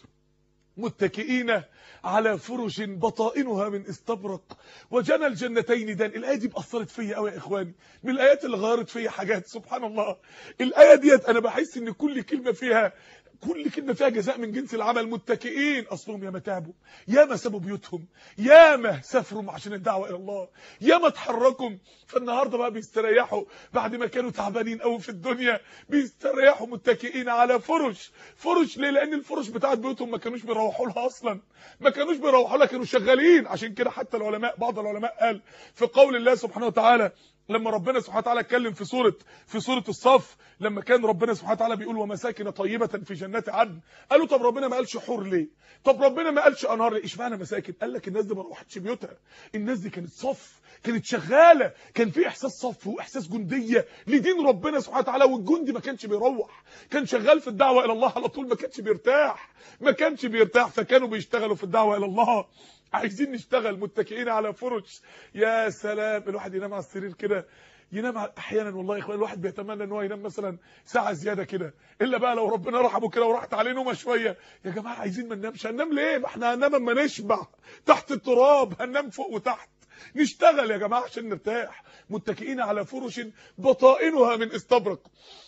متكئين على فرش بطائنها من استبرق وجنى الجنتين دان. الايه دي اثرت فيا قوي يا اخواني، من الايات اللي غيرت فيا حاجات سبحان الله. الايه ديت انا بحس ان كل كلمه فيها جزاء من جنس العمل. متكئين، اصلهم ياما تعبوا، ياما سابوا بيوتهم، ياما سافروا عشان الدعوه الى الله، ياما اتحركوا، فالنهارده بقى بيستريحوا بعد ما كانوا تعبانين قوي في الدنيا، بيستريحوا متكئين على فرش. ليه؟ لان الفرش بتاعت بيوتهم ما كانوش بيروحوا لها اصلا، كانوا شغالين. عشان كده حتى بعض العلماء قال في قول الله سبحانه وتعالى، لما ربنا سبحانه وتعالى اتكلم في سوره الصف، لما كان ربنا سبحانه وتعالى بيقول ومساكن طيبه في جنات عدن، قالوا طب ربنا ما قالش حور ليه؟ طب ربنا ما قالش انهار ليه؟ اشمعنى مساكن؟ قال لك الناس دي ما روحتش بيوتها، الناس دي كانت صف، كانت شغاله، كان في احساس صف واحساس جنديه لدين ربنا سبحانه وتعالى. والجندي ما كانش بيروح، كان شغال في الدعوه الى الله على طول، ما كانش بيرتاح، فكانوا بيشتغلوا في الدعوه الى الله. عايزين نشتغل متكئين على فرش. يا سلام، الواحد ينام على السرير كده، احيانا والله يا اخوان الواحد بيتمنى ان هو ينام مثلا ساعه زياده كده، الا بقى لو ربنا رحمه كده وراحت عليه نومه شويه. يا جماعه عايزين ما ننامش، هننام ليه؟ ما احنا هننام اما نشبع تحت التراب، هننام فوق وتحت. نشتغل يا جماعه عشان نرتاح. متكئين على فرش بطائنها من استبرق.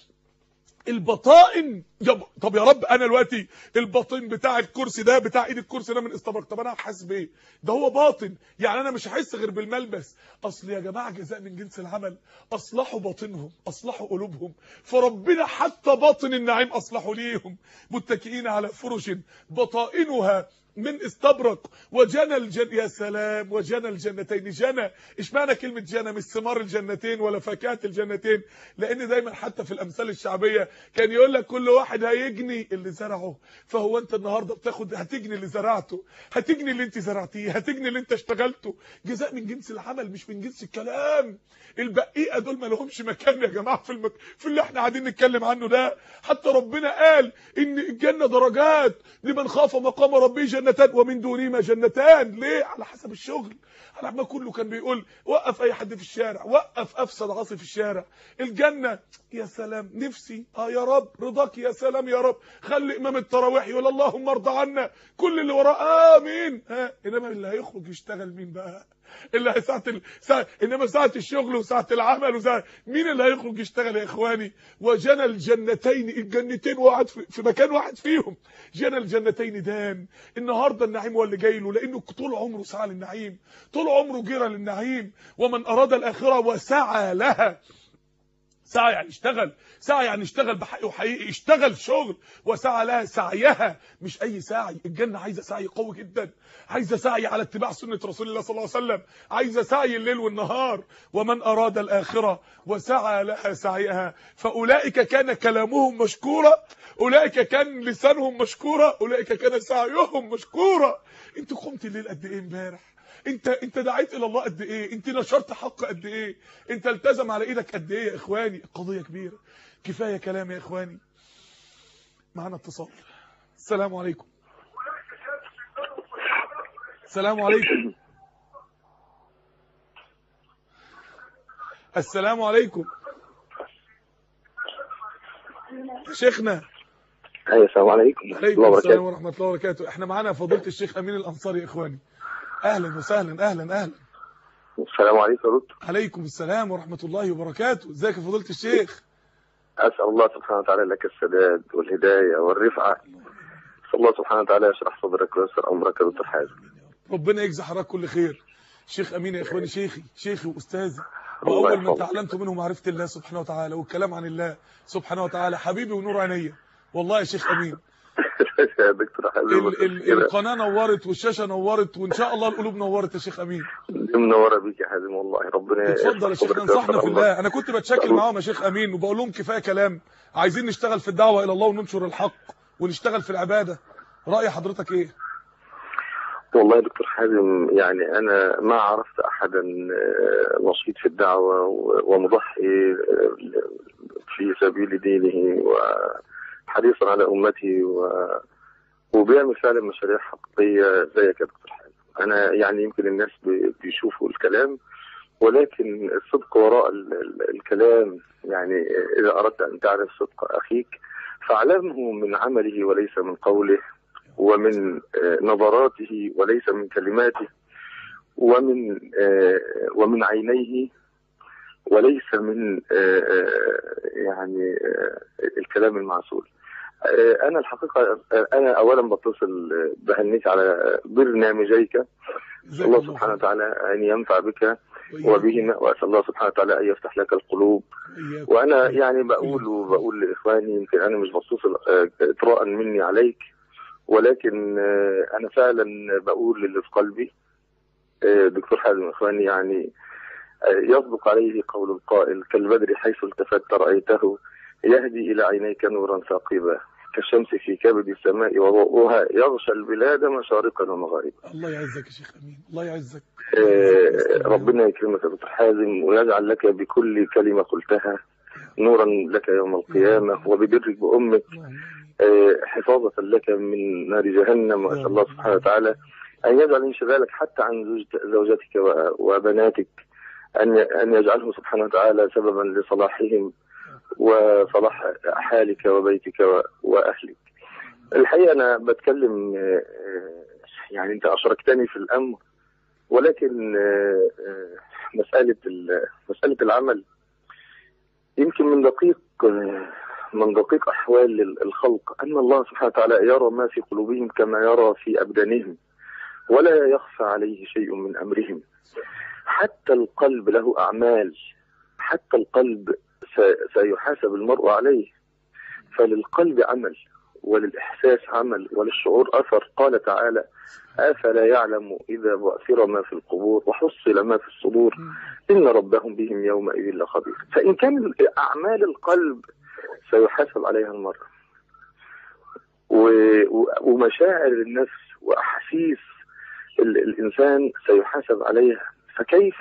البطائن طب يا رب انا دلوقتي الباطن بتاع الكرسي ده، بتاع ايد الكرسي ده من استبرق، طب انا هحس بايه؟ ده هو باطن، يعني انا مش هحس غير بالملبس. اصل يا جماعه جزاء من جنس العمل. اصلحوا باطنهم، اصلحوا قلوبهم، فربنا حتى باطن النعيم اصلحوا ليهم. متكئين على فرش بطائنها من استبرق وجنى يا سلام، وجنى الجنتين. جنى، اشمعنى كلمه جنى؟ مش ثمار الجنتين ولا فاكهه الجنتين، لان دايما حتى في الامثال الشعبيه كان يقول لك كل واحد هيجني اللي زرعه. فهو انت النهارده بتاخد، هتجني اللي زرعته، هتجني اللي انت زرعتيه، هتجني اللي انت اشتغلته. جزاء من جنس العمل مش من جنس الكلام. البقيقه دول ما لهمش مكان يا جماعه في اللي احنا قاعدين نتكلم عنه ده. حتى ربنا قال ان الجنه درجات، لمن خاف مقام ربه جنتان ومن دونهما جنتان. ليه؟ على حسب الشغل. على ما كله كان بيقول وقف اي حد في الشارع، وقف افسد عاصي في الشارع. الجنه يا سلام، نفسي يا رب رضاك، يا سلام يا رب خلي امام التراويح يقول اللهم ارضى عنا، كل اللي وراه امين. انما اللي هيخرج يشتغل مين بقى؟ اللي انما ساعه الشغل وساعه العمل مين اللي هيخرج يشتغل يا اخواني؟ وجنى الجنتين، الجنتين وقعد في مكان واحد فيهم. جنى الجنتين دان. النهارده النعيم هو اللي جاي له، لانه طول عمره سعى للنعيم، طول عمره جرى للنعيم. ومن اراد الاخره وسعى لها. سعى يعني اشتغل، سعى يعني اشتغل بحقه وحقيقي، اشتغل شغل. وسعى لها سعيها، مش اي سعي. الجنه عايزه سعي قوي جدا، عايزه سعي على اتباع سنه رسول الله صلى الله عليه وسلم، عايزه سعي الليل والنهار. ومن اراد الاخره وسعى لها سعيها فاولئك كان كلامهم مشكورا، اولئك كان لسانهم مشكورا، اولئك كان سعيهم مشكورا. انت قمت الليل قد ايه امبارح؟ انت دعيت الى الله قد ايه؟ انت نشرت حق قد ايه؟ انت التزم على ايدك قد ايه يا اخواني؟ قضيه كبيره. كفايه كلام يا اخواني. معانا اتصال. السلام عليكم. السلام عليكم. السلام عليكم يا شيخنا. ايوه السلام عليكم. وعليكم السلام ورحمه الله وبركاته. احنا معانا فضيله الشيخ امين الانصاري يا اخواني. اهلا وسهلا. اهلا اهلا. السلام عليكم يا دكتور. عليكم السلام ورحمه الله وبركاته. ازيك يا فضيله الشيخ؟ اسال الله سبحانه وتعالى لك السداد والهدايه والرفعه. اسال الله سبحانه وتعالى يشرح صدرك ويسر امرك يا دكتور حازم. ربنا يجزي حضرتك كل خير. شيخ امين يا اخواني شيخي واستاذي، واول ما تعلمت منه معرفه الله سبحانه وتعالى والكلام عن الله سبحانه وتعالى. حبيبي ونور عينيا والله يا شيخ امين. يا دكتور حازم القناه نورت والشاشه نورت وان شاء الله القلوب نورت يا شيخ امين. منوره بيك يا حازم والله. ربنا اتفضل يا شيخ، انصحنا في الله. انا كنت بتشكل معاهم يا شيخ امين وبقول لهم كفايه كلام، عايزين نشتغل في الدعوه الى الله وننشر الحق ونشتغل في العباده. راي حضرتك ايه؟ والله يا دكتور حازم يعني انا ما عرفت احدا نشيط في الدعوه ومضحي في سبيل دينه وحريصا على امته وبيعمل فعلا مشاريع حقيقيه زيك يا دكتور حازم. انا يعني يمكن الناس بيشوفوا الكلام ولكن الصدق وراء الكلام. يعني اذا اردت ان تعرف صدق اخيك فاعلمه من عمله وليس من قوله، ومن نظراته وليس من كلماته، ومن عينيه وليس من يعني الكلام المعسول. انا الحقيقه انا اولا بتصل بهنيك على برنامجيك. اسال الله سبحانه وتعالى ان ينفع بك وبهما، واسال الله سبحانه وتعالى ان يفتح لك القلوب. وانا يعني بقول لاخواني، يمكن انا مش بتصل اطراء مني عليك، ولكن انا فعلا بقول اللي في قلبي. دكتور حازم اخواني يعني يصدق عليه قول القائل: كالبدر حيث التفت رأيته يهدي إلى عينيك نورا ثاقبا، كالشمس في كبد السماء وضوءها يغشى البلاد مشارقا ومغاربا. الله يعزك يا شيخ امين، الله يعزك. ربنا يكرمك يا دكتور حازم ويجعل لك بكل كلمة قلتها نورا لك يوم القيامة، وببرك بأمك حفاظة لك من نار جهنم. وأسأل الله سبحانه وتعالى أن يجعل انشغالك حتى عن زوجتك وبناتك، أن يجعله سبحانه وتعالى سببا لصلاحهم وصلاح حالك وبيتك وأهلك. الحقيقة أنا بتكلم يعني أنت أشركتني في الأمر، ولكن مسألة العمل يمكن من دقيق أحوال الخلق أن الله سبحانه وتعالى يرى ما في قلوبهم كما يرى في أبدانهم، ولا يخفى عليه شيء من أمرهم. حتى القلب له أعمال، حتى القلب سيحاسب المرء عليه، فللقلب عمل وللإحساس عمل وللشعور أثر. قال تعالى: أفلا يعلم إذا بعثر ما في القبور وحصل ما في الصدور إن ربهم بهم يومئذ لخبير. فإن كان أعمال القلب سيحاسب عليها المرء، ومشاعر النفس وأحاسيس الإنسان سيحاسب عليها، فكيف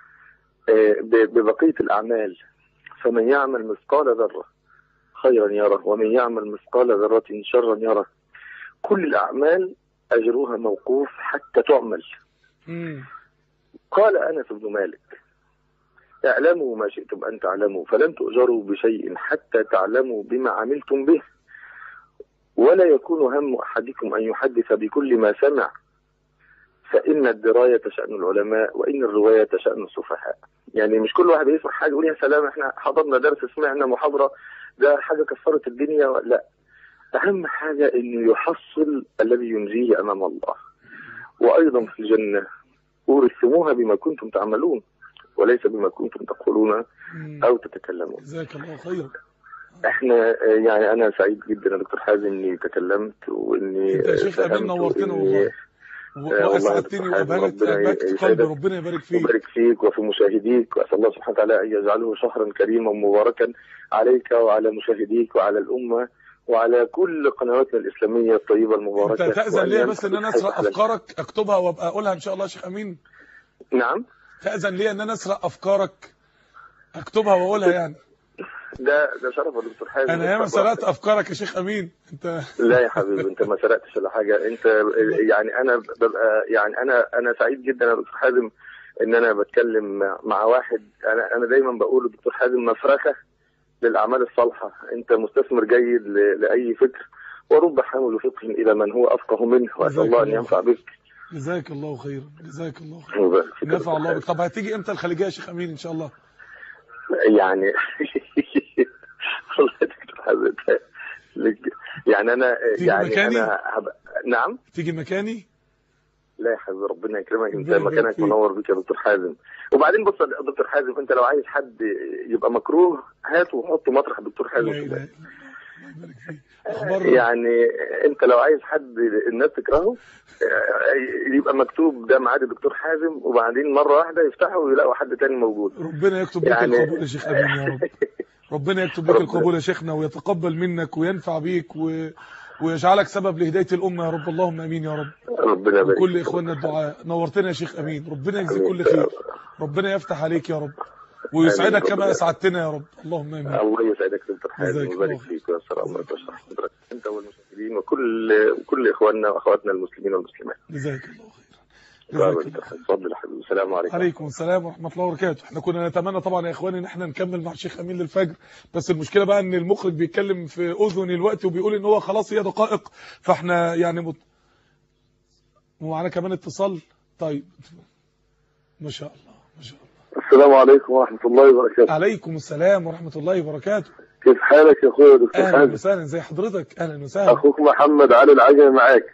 ببقية الأعمال؟ فمن يعمل مثقال ذرة خيرا يره ومن يعمل مثقال ذرة شرا يره. كل الأعمال أجرها موقوف حتى تعمل. قال أنس بن مالك: اعلموا ما شئتم أن تعلموا فلن تؤجروا بشيء حتى تعلموا بما عملتم به، ولا يكون هم أحدكم أن يحدث بكل ما سمع، فإن الدراية شأن العلماء وإن الرواية شأن السفهاء. يعني مش كل واحد يسمع حاجة يقول يا سلام احنا حضرنا درس سمعنا محاضرة ده حاجة كسرت الدنيا. لا، أهم حاجة إنه يحصل الذي ينجيه أمام الله. وأيضا في الجنة: أورثتموها بما كنتم تعملون وليس بما كنتم تقولون أو تتكلمون. جزاك الله خيرا. احنا يعني أنا سعيد جدا يا دكتور حازم إني تكلمت وإني أنت يا شيخ أمين نورتنا والله، وأسعدتني وأبهرت قلبي. ربنا يبارك فيك ويبارك فيك وفي مشاهديك، وأسأل الله سبحانه وتعالى أن يجعله شهرا كريما مباركا عليك وعلى مشاهديك وعلى الأمة وعلى كل قنواتنا الإسلامية الطيبة المباركة. أنت تأذن لي بس إن أنا أسرق أفكارك أكتبها وأبقى أقولها إن شاء الله يا شيخ أمين؟ نعم؟ تأذن لي إن أنا أسرق أفكارك أكتبها وأقولها يعني؟ ده شرف يا دكتور حازم. انا ياما سرقت افكارك يا شيخ امين. انت لا يا حبيبي، انت ما سرقتش ولا حاجه. انت يعني انا ببقى يعني انا سعيد جدا يا دكتور حازم ان انا بتكلم مع واحد. انا دايما بقول للدكتور حازم مفرخه للاعمال الصالحه. انت مستثمر جيد لاي فكر، ورب حامل فقه الى من هو افقه منه، واسال الله ان ينفع بك. جزاك الله خيرا. جزاك الله خيرا. نفع الله بك. طب هتيجي امتى الخليجيه يا شيخ امين ان شاء الله؟ يعني يعني انا يعني مكاني؟ انا نعم تيجي مكاني؟ لا يا حبيبي ربنا يكرمك، انت مكانك منور بك يا دكتور حازم. وبعدين بص يا دكتور حازم، انت لو عايز حد يبقى مكروه هاته وحطه مطرح الدكتور حازم. لا يعني انت لو عايز حد الناس تكرهه يبقى مكتوب ده ميعاد الدكتور حازم، وبعدين مره واحده يفتحوا ويلاقوا حد تاني موجود. ربنا يكتب لك القبول يا شيخ امين يا رب. ربنا يكتب لك القبول يا شيخنا ويتقبل منك وينفع بيك ويجعلك سبب لهدايه الامه يا رب. اللهم امين يا رب. ربنا يبارك كل اخواننا الدعاء. نورتنا يا شيخ امين. ربنا يجزيك كل خير. ربنا يفتح عليك يا رب ويسعدك كما اسعدتنا يا رب. اللهم امين. الله يسعدك يا دكتور حازم ويبارك فيك ويسر امرك ويشرح صدرك انت والمشاهدين وكل اخواننا واخواتنا المسلمين والمسلمات. جزاك الله خير. اتفضل يا حبيبي. السلام عليكم. عليكم السلام ورحمه الله وبركاته. احنا كنا نتمنى طبعا يا اخواني ان احنا نكمل مع الشيخ امين للفجر، بس المشكله بقى ان المخرج بيتكلم في اذني الوقت وبيقول ان هو خلاص هي دقائق، فاحنا يعني ومعانا كمان اتصال. طيب ما شاء الله ما شاء الله. السلام عليكم ورحمه الله وبركاته. عليكم السلام ورحمه الله وبركاته. كيف حالك يا اخويا دكتور حازم؟ اهلا وسهلا. زي حضرتك؟ اهلا وسهلا. اخوك محمد علي العجمي معاك.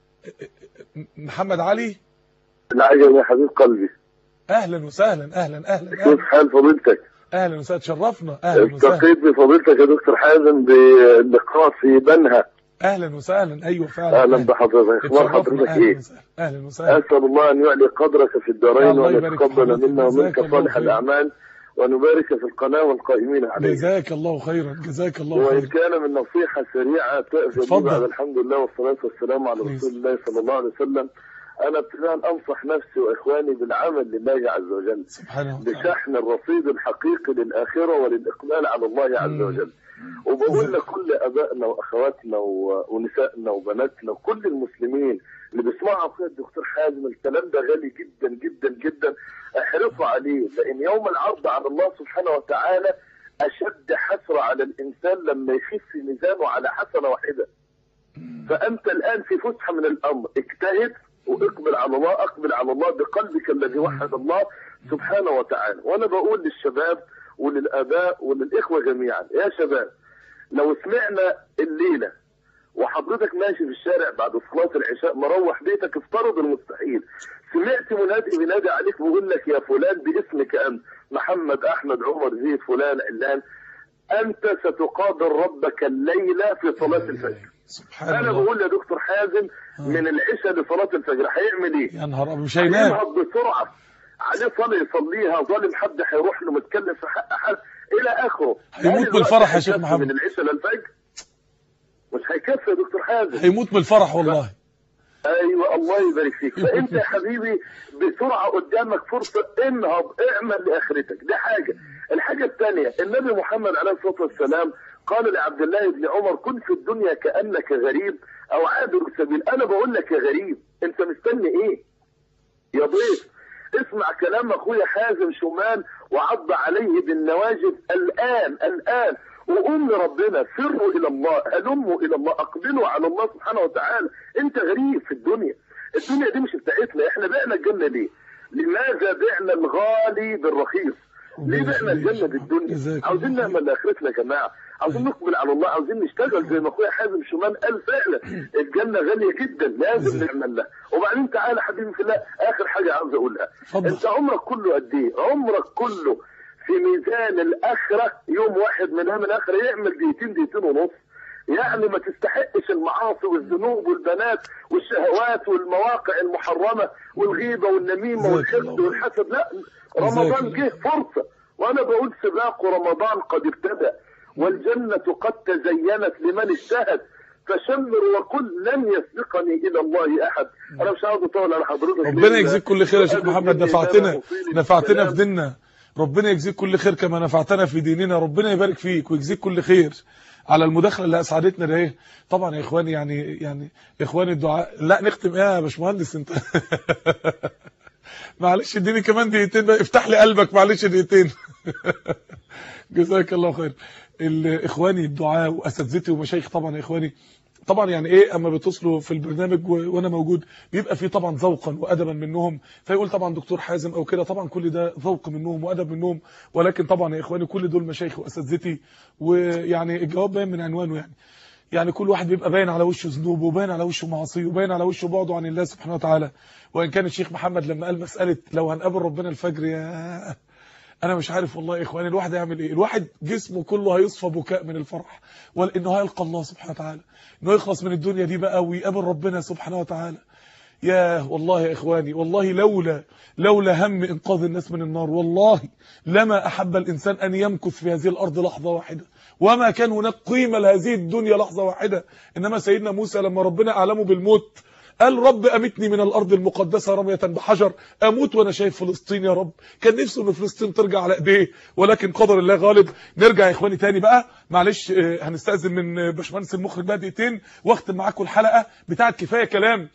محمد علي العجمي يا حبيب قلبي. اهلا وسهلا. اهلا. كيف حال فضيلتك؟ اهلا وسهلا. تشرفنا. اهلا وسهلا. التقيت بفضيلتك يا دكتور حازم بلقاء في بنها. اهلا وسهلا. ايوه فعلا. اهلا بحضرتك. اخبار حضرتك ايه؟ اهلا وسهلا. اسال الله ان يعلي قدرك في الدارين وان يتقبل منا ومنك صالح الاعمال ونبارك في القناه والقائمين عليها. جزاك الله خيرا. جزاك الله خيرا. وان كان من نصيحه سريعه تأذن بعد الحمد لله والصلاه والسلام على رسول الله صلى الله عليه وسلم. أنا ابتداء أنصح نفسي وإخواني بالعمل لله عز وجل سبحانه وتعالى، بشحن الرصيد الحقيقي للآخرة وللإقبال على الله عز وجل. وبقول لكل أبائنا وأخواتنا ونسائنا وبناتنا وكل المسلمين اللي بيسمعوا أخويا الدكتور حازم الكلام ده غالي جدا جدا جدا، احرصوا عليه، لأن يوم العرض على الله سبحانه وتعالى أشد حسرة على الإنسان لما يخف ميزانه على حسنة واحدة. فأنت الآن في فسحة من الأمر، اجتهد واقبل على الله، اقبل على الله بقلبك الذي وحد الله سبحانه وتعالى. وانا بقول للشباب وللاباء وللاخوه جميعا، يا شباب لو سمعنا الليله وحضرتك ماشي في الشارع بعد صلاه العشاء مروح بيتك، افترض المستحيل، سمعت منادي بينادي عليك بيقول لك يا فلان باسمك انت، محمد، احمد، عمر، زيد، فلان، علان، انت ستقابل ربك الليله في صلاه الفجر. سبحان انا الله. بقول يا دكتور حازم من العشاء لصلاه الفجر هيعمل ايه؟ يا نهار ابيض، مش هينام. هينهض بسرعه، عليه صلاه يصليها، ظالم حد هيروح له، متكلم في حق حد الى اخره. هيموت بالفرح يا شيخ محمد. من العشاء للفجر مش هيكفي يا دكتور حازم، هيموت بالفرح والله. ايوه الله يبارك فيك. فانت يا حبيبي بسرعه قدامك فرصه، انهض اعمل لاخرتك، دي حاجه. الحاجه الثانيه، النبي محمد عليه الصلاه والسلام قال لعبد الله بن عمر: كن في الدنيا كانك غريب او عابر سبيل. انا بقول لك يا غريب، انت مستني ايه يا ضيف؟ اسمع كلام اخويا حازم شومان وعض عليه بالنواجذ الان وقوم لربنا، فروا الى الله، هلموا الى الله، اقبلوا على الله سبحانه وتعالى. انت غريب في الدنيا، الدنيا دي مش بتاعتنا. احنا بعنا الجنه ليه؟ لماذا بعنا الغالي بالرخيص؟ ليه بعنا الجنه بالدنيا؟ عاوزين نعمل لاخرتنا يا جماعه، عاوزين نقبل على الله، عاوزين نشتغل زي ما اخويا حازم شومان قال. فعلا الجنه غاليه جدا، لازم نعمل لها. وبعدين تعالى حبيبي في الله، اخر حاجه عاوز اقولها، انت عمرك كله قد ايه؟ عمرك كله في ميزان الاخره يوم واحد من ايام الاخره يعمل دقيقتين ونص. يعني ما تستحقش المعاصي والذنوب والبنات والشهوات والمواقع المحرمه والغيبه والنميمه والحقد والحسد. لا، رمضان جه فرصه، وانا بقول سباق رمضان قد ابتدى والجنه قد تزينت لمن اجتهد، فشمر وقل لن يسبقني الى الله احد. انا مش عاوز اطول على حضرتك. ربنا يجزيك كل خير يا شيخ محمد، نفعتنا في ديننا. ربنا يجزيك كل خير كما نفعتنا في ديننا. ربنا يبارك فيك ويجزيك كل خير على المداخله اللي اسعدتنا ده. ايه طبعا يا اخواني، يعني اخواني الدعاء. لا نختم ايه يا باشمهندس انت؟ معلش اديني كمان دقيقتين بقى، افتح لي قلبك معلش دقيقتين. جزاك الله خير. اخواني الدعاء واساتذتي ومشايخ طبعا يا اخواني، طبعا يعني ايه اما بتصلوا في البرنامج وانا موجود بيبقى فيه طبعا ذوقا وادبا منهم، فيقول طبعا دكتور حازم او كده، طبعا كل ده ذوق منهم وادب منهم، ولكن طبعا يا اخواني كل دول مشايخ واساتذتي، ويعني الجواب باين من عنوانه. يعني كل واحد بيبقى باين على وشه ذنوبه وباين على وشه معاصيه وباين على وشه بعده عن الله سبحانه وتعالى. وان كان الشيخ محمد لما قال مساله لو هنقابل ربنا الفجر، يا انا مش عارف والله يا اخواني الواحد هيعمل ايه. الواحد جسمه كله هيصفى بكاء من الفرح، وانه هيلقى الله سبحانه وتعالى، انه يخلص من الدنيا دي بقى ويقابل ربنا سبحانه وتعالى. يا والله يا اخواني، والله لولا هم انقاذ الناس من النار، والله لما احب الانسان ان يمكث في هذه الارض لحظه واحده، وما كان هناك قيمه لهذه الدنيا لحظه واحده. انما سيدنا موسى لما ربنا اعلمه بالموت قال: رب امتني من الارض المقدسه رميه بحجر، اموت وانا شايف فلسطين يا رب. كان نفسه ان فلسطين ترجع على ايديه، ولكن قدر الله غالب. نرجع يا اخواني تاني بقى، معلش هنستاذن من باشمهندس المخرج بقى دقيقتين واختم معاكم الحلقه بتاعت كفايه كلام.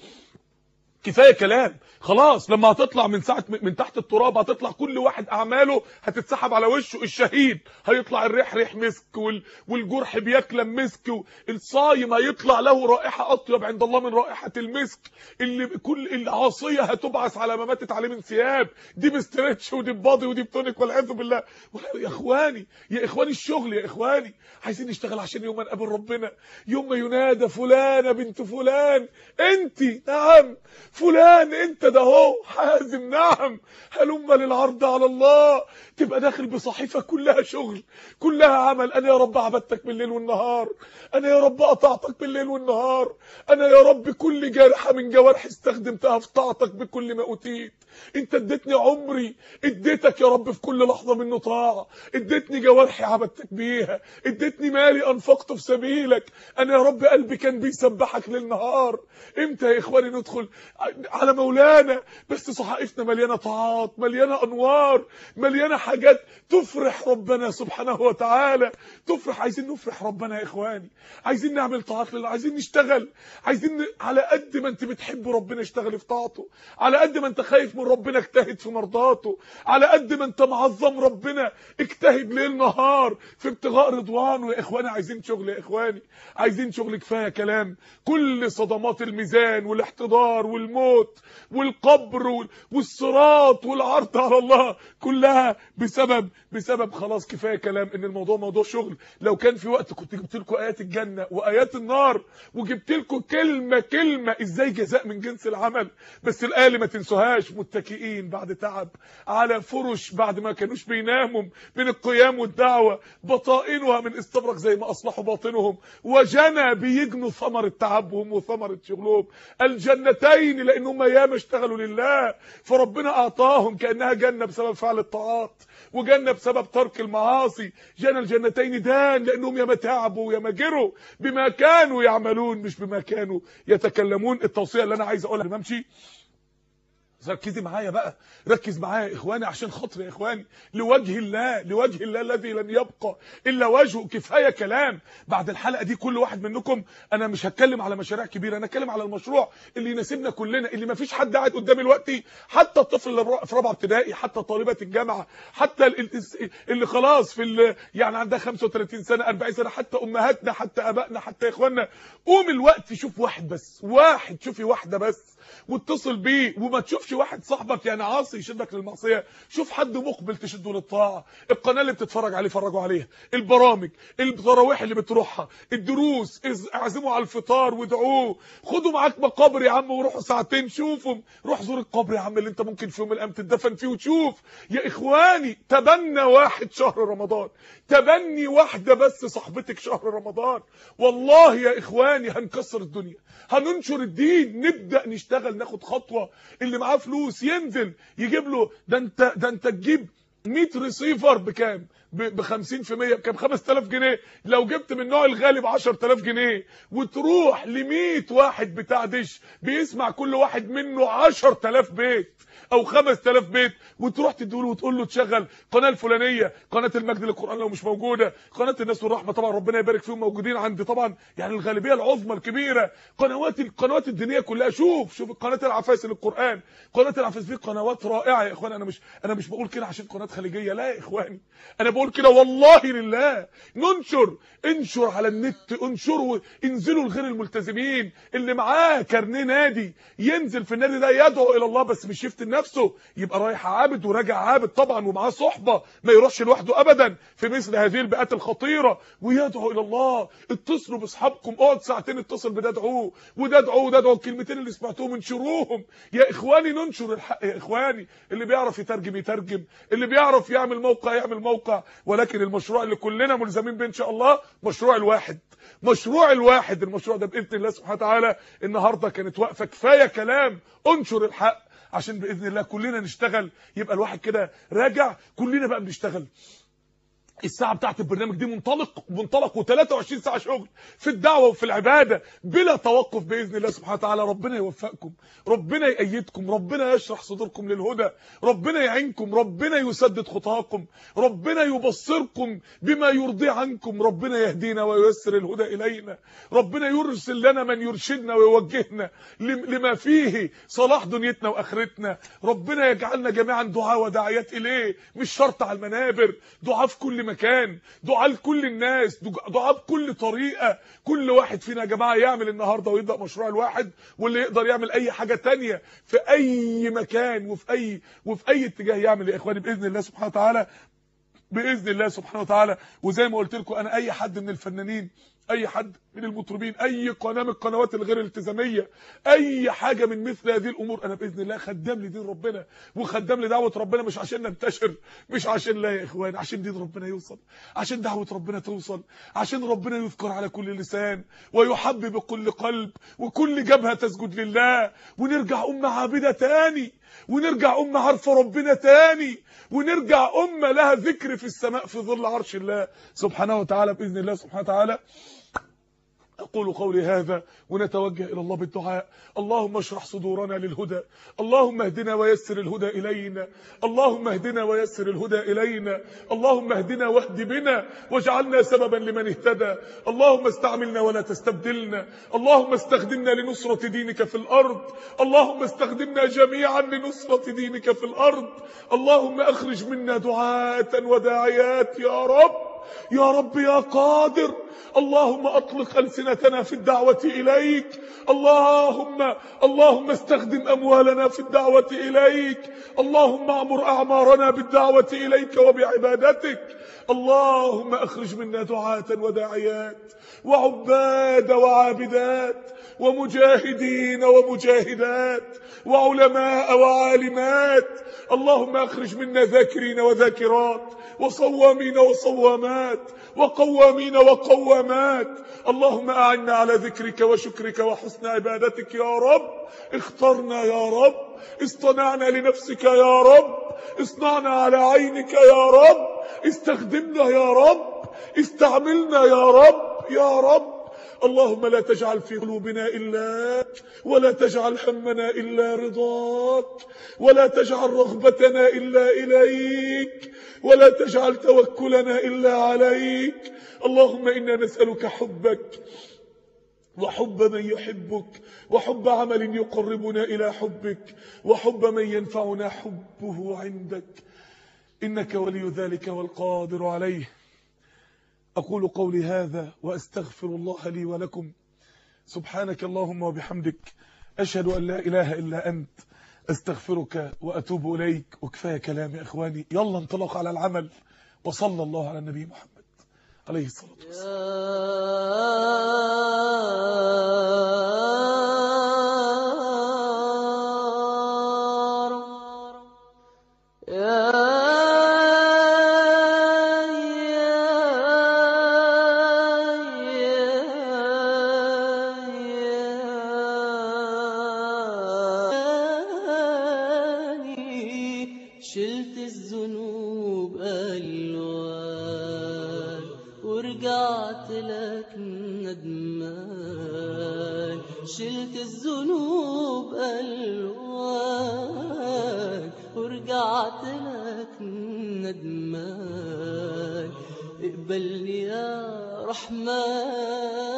كفايه كلام خلاص. لما هتطلع من تحت التراب هتطلع كل واحد اعماله هتتسحب على وشه. الشهيد هيطلع الريح ريح مسك، والجرح بيكلم مسك، الصايم هيطلع له رائحه اطيب عند الله من رائحه المسك. اللي كل العاصيه هتبعث على ما ماتت عليه من ثياب، دي بستريتش ودي بباضي ودي بتونيك والعياذ بالله. يا اخواني الشغل يا اخواني، عايزين نشتغل عشان يوم ما نقابل ربنا، يوم ما ينادى فلانه بنت فلان انت، نعم فلان انت ده هو حازم، نعم هلم للعرض على الله. تبقى داخل بصحيفه كلها شغل كلها عمل. انا يا رب عبدتك بالليل والنهار، انا يا رب قطعتك بالليل والنهار، انا يا رب كل جارحه من جوارحي استخدمتها في طاعتك بكل ما اوتيت. انت اديتني عمري، اديتك يا رب في كل لحظه منه طاعه، اديتني جوارحي عبدتك بيها، اديتني مالي انفقته في سبيلك. انا يا رب قلبي كان بيسبحك ليل نهار. امتى يا اخواني ندخل على مولانا بس صحائفنا مليانه طاعات، مليانه انوار، مليانه حاجات تفرح ربنا سبحانه وتعالى، تفرح. عايزين نفرح ربنا يا اخواني، عايزين نعمل طاعات لله، عايزين نشتغل، عايزين على قد ما انت بتحب ربنا اشتغل في طاعته، على قد ما انت خايف من ربنا اجتهد في مرضاته، على قد ما انت معظم ربنا اجتهد ليل نهار في ابتغاء رضوانه. يا اخواني عايزين شغل، يا اخواني عايزين شغل. كفايه كلام. كل صدمات الميزان والاحتضار والموت والقبر والصراط والعرض على الله، كلها بسبب خلاص كفايه كلام ان الموضوع موضوع شغل. لو كان في وقت كنت جبت لكم ايات الجنه وايات النار، وجبت لكم كلمه ازاي جزاء من جنس العمل. بس الايه اللي ما تنسوهاش: متكئين بعد تعب على فرش بعد ما كانوش بيناموا من القيام والدعوه، بطائنها من استبرق زي ما اصلحوا باطنهم، وجنى بيجنوا ثمره تعبهم وثمره شغلهم الجنتين، لانهم ياما اشتغلوا لله فربنا اعطاهم كانها جنه بسبب فعل الطاعات وجنه بسبب ترك المعاصي. جنى الجنتين دان لانهم ياما تعبوا وياما جروا بما كانوا يعملون مش بما كانوا يتكلمون. التوصيه اللي انا عايز اقولها قبل ما امشي، ركزي معايا بقى، ركز معايا يا اخواني عشان خاطر يا اخواني، لوجه الله الذي لن يبقى الا وجهه. كفايه كلام بعد الحلقه دي. كل واحد منكم، انا مش هتكلم على مشاريع كبيره، انا هتكلم على المشروع اللي يناسبنا كلنا، اللي ما فيش حد قاعد قدامي دلوقتي، حتى الطفل اللي في رابعه ابتدائي، حتى طالبه الجامعه، حتى اللي خلاص في يعني عندها 35 سنه 40 سنه، حتى امهاتنا، حتى ابائنا، حتى اخواننا. قوم الوقت شوف واحد بس، شوفي واحده بس واتصل بيه، وما تشوفش واحد صاحبك يعني عاصي يشدك للمعصيه، شوف حد مقبل تشده للطاعه. القناه اللي بتتفرج عليه فرجوا عليها، البرامج، التراويح اللي بتروحها، الدروس، اعزموا على الفطار وادعوه، خدوا معاك مقابر يا عم وروحوا ساعتين شوفهم، روح زور القبر يا عم اللي انت ممكن في يوم من الايام تدفن فيه وتشوف. يا اخواني تبنى واحد شهر رمضان، تبني واحده بس صاحبتك شهر رمضان، والله يا اخواني هنكسر الدنيا، هننشر الدين، نبدا نشتغل، ناخد خطوه. اللي معاه فلوس ينزل يجيب له، ده انت تجيب 100 ريسيفر بكام؟ ب 50% بكام؟ 5000 جنيه. لو جبت من النوع الغالي ب 10000 جنيه، وتروح ل 100 واحد بتاع دش بيسمع كل واحد منه 10000 بيت او 5000 بيت، وتروح تديله وتقول له تشغل قناه الفلانيه، قناه المجد للقران لو مش موجوده، قناه الناس والرحمه طبعا ربنا يبارك فيهم موجودين عندي طبعا، يعني الغالبيه العظمى الكبيره، القنوات الدينيه كلها. شوف قناه العفاس للقران، قناه العفاس دي قنوات رائعه يا اخوان. انا مش بقول كده عشان قناه خليجيه، لا يا اخواني، انا بقول كده والله لله. انشر على النت، انشروا، انزلوا لغير الملتزمين. اللي معاه كارنيه نادي ينزل في النادي ده يدعو الى الله، بس مش يفتن نفسه، يبقى رايح عابد وراجع عابد طبعا، ومعاه صحبه، ما يروحش لوحده ابدا في مثل هذه البيئات الخطيره، ويدعو الى الله. اتصلوا باصحابكم، اقعد ساعتين اتصل بده ادعوه وده ادعوه، الكلمتين اللي سمعتوهم انشروهم يا اخواني. ننشر الحق يا اخواني، اللي بيعرف يترجم، اللي بيعرف يعمل موقع يعمل موقع. ولكن المشروع اللي كلنا ملزمين بيه ان شاء الله، مشروع الواحد. المشروع ده باذن الله سبحانه وتعالى النهارده كانت واقفه. كفايه كلام، انشر الحق عشان باذن الله كلنا نشتغل. يبقى الواحد كده راجع، كلنا بقى بنشتغل. الساعه بتاعت البرنامج دي منطلق و23 ساعه شغل في الدعوه وفي العباده بلا توقف باذن الله سبحانه وتعالى. ربنا يوفقكم، ربنا يأيدكم، ربنا يشرح صدوركم للهدى، ربنا يعينكم، ربنا يسدد خطاكم، ربنا يبصركم بما يرضي عنكم، ربنا يهدينا وييسر الهدى الينا، ربنا يرسل لنا من يرشدنا ويوجهنا لما فيه صلاح دنيتنا واخرتنا. ربنا يجعلنا جميعا دعاء وداعيات اليه، مش شرط على المنابر، دعاء في كل مكان، دعاء لكل الناس، دعاء بكل طريقه. كل واحد فينا يا جماعه يعمل النهارده ويبدا مشروع الواحد، واللي يقدر يعمل اي حاجه تانية في اي مكان وفي اي اتجاه يعمل يا اخواني باذن الله سبحانه وتعالى، باذن الله سبحانه وتعالى. وزي ما قلت لكم، انا اي حد من الفنانين، اي حد من المطربين، اي قناه من القنوات الغير الالتزاميه، اي حاجه من مثل هذه الامور، انا باذن الله خدام لدين ربنا وخدام لدعوه ربنا، مش عشان ننتشر، مش عشان لا يا اخوان، عشان دين ربنا يوصل، عشان دعوه ربنا توصل، عشان ربنا يذكر على كل لسان ويحبب بكل قلب وكل جبهه تسجد لله، ونرجع امه عابده تاني، ونرجع امه عارفه ربنا تاني، ونرجع امه لها ذكر في السماء في ظل عرش الله سبحانه وتعالى باذن الله سبحانه وتعالى. أقول قولي هذا ونتوجه إلى الله بالدعاء. اللهم اشرح صدورنا للهدى، اللهم اهدنا ويسر الهدى إلينا، اللهم اهدنا ويسر الهدى إلينا، اللهم اهدنا واهد بنا واجعلنا سببا لمن اهتدى، اللهم استعملنا ولا تستبدلنا، اللهم استخدمنا لنصرة دينك في الأرض، اللهم استخدمنا جميعا لنصرة دينك في الأرض، اللهم أخرج منا دعاة وداعيات يا رب، يا رب يا قادر. اللهم أطلق ألسنتنا في الدعوة إليك. اللهم استخدم أموالنا في الدعوة إليك. اللهم أعمر أعمارنا بالدعوة إليك وبعبادتك. اللهم أخرج منا دعاة وداعيات وعباد وعابدات ومجاهدين ومجاهدات وعلماء وعالمات. اللهم أخرج منا ذاكرين وذاكرات وصوامين وصوامات وقوامين وقوامات. اللهم أعنا على ذكرك وشكرك وحسن عبادتك يا رب. اخترنا يا رب، اصطنعنا لنفسك يا رب، اصنعنا على عينك يا رب، استخدمنا يا رب، استعملنا يا رب يا رب. اللهم لا تجعل في قلوبنا إلاك، ولا تجعل همنا إلا رضاك، ولا تجعل رغبتنا إلا إليك، ولا تجعل توكلنا إلا عليك. اللهم إنا نسألك حبك وحب من يحبك، وحب عمل يقربنا إلى حبك، وحب من ينفعنا حبه عندك، إنك ولي ذلك والقادر عليه. أقول قولي هذا وأستغفر الله لي ولكم. سبحانك اللهم وبحمدك، أشهد أن لا إله إلا أنت، أستغفرك وأتوب إليك. وكفاية كلام يا إخواني، يلا انطلق على العمل. وصلى الله على النبي محمد عليه الصلاة والسلام. شلت الذنوب ألوان ورجعت لك ندمان. شلت الذنوب ألوان ورجعت لك ندمان. اقبلني يا رحمن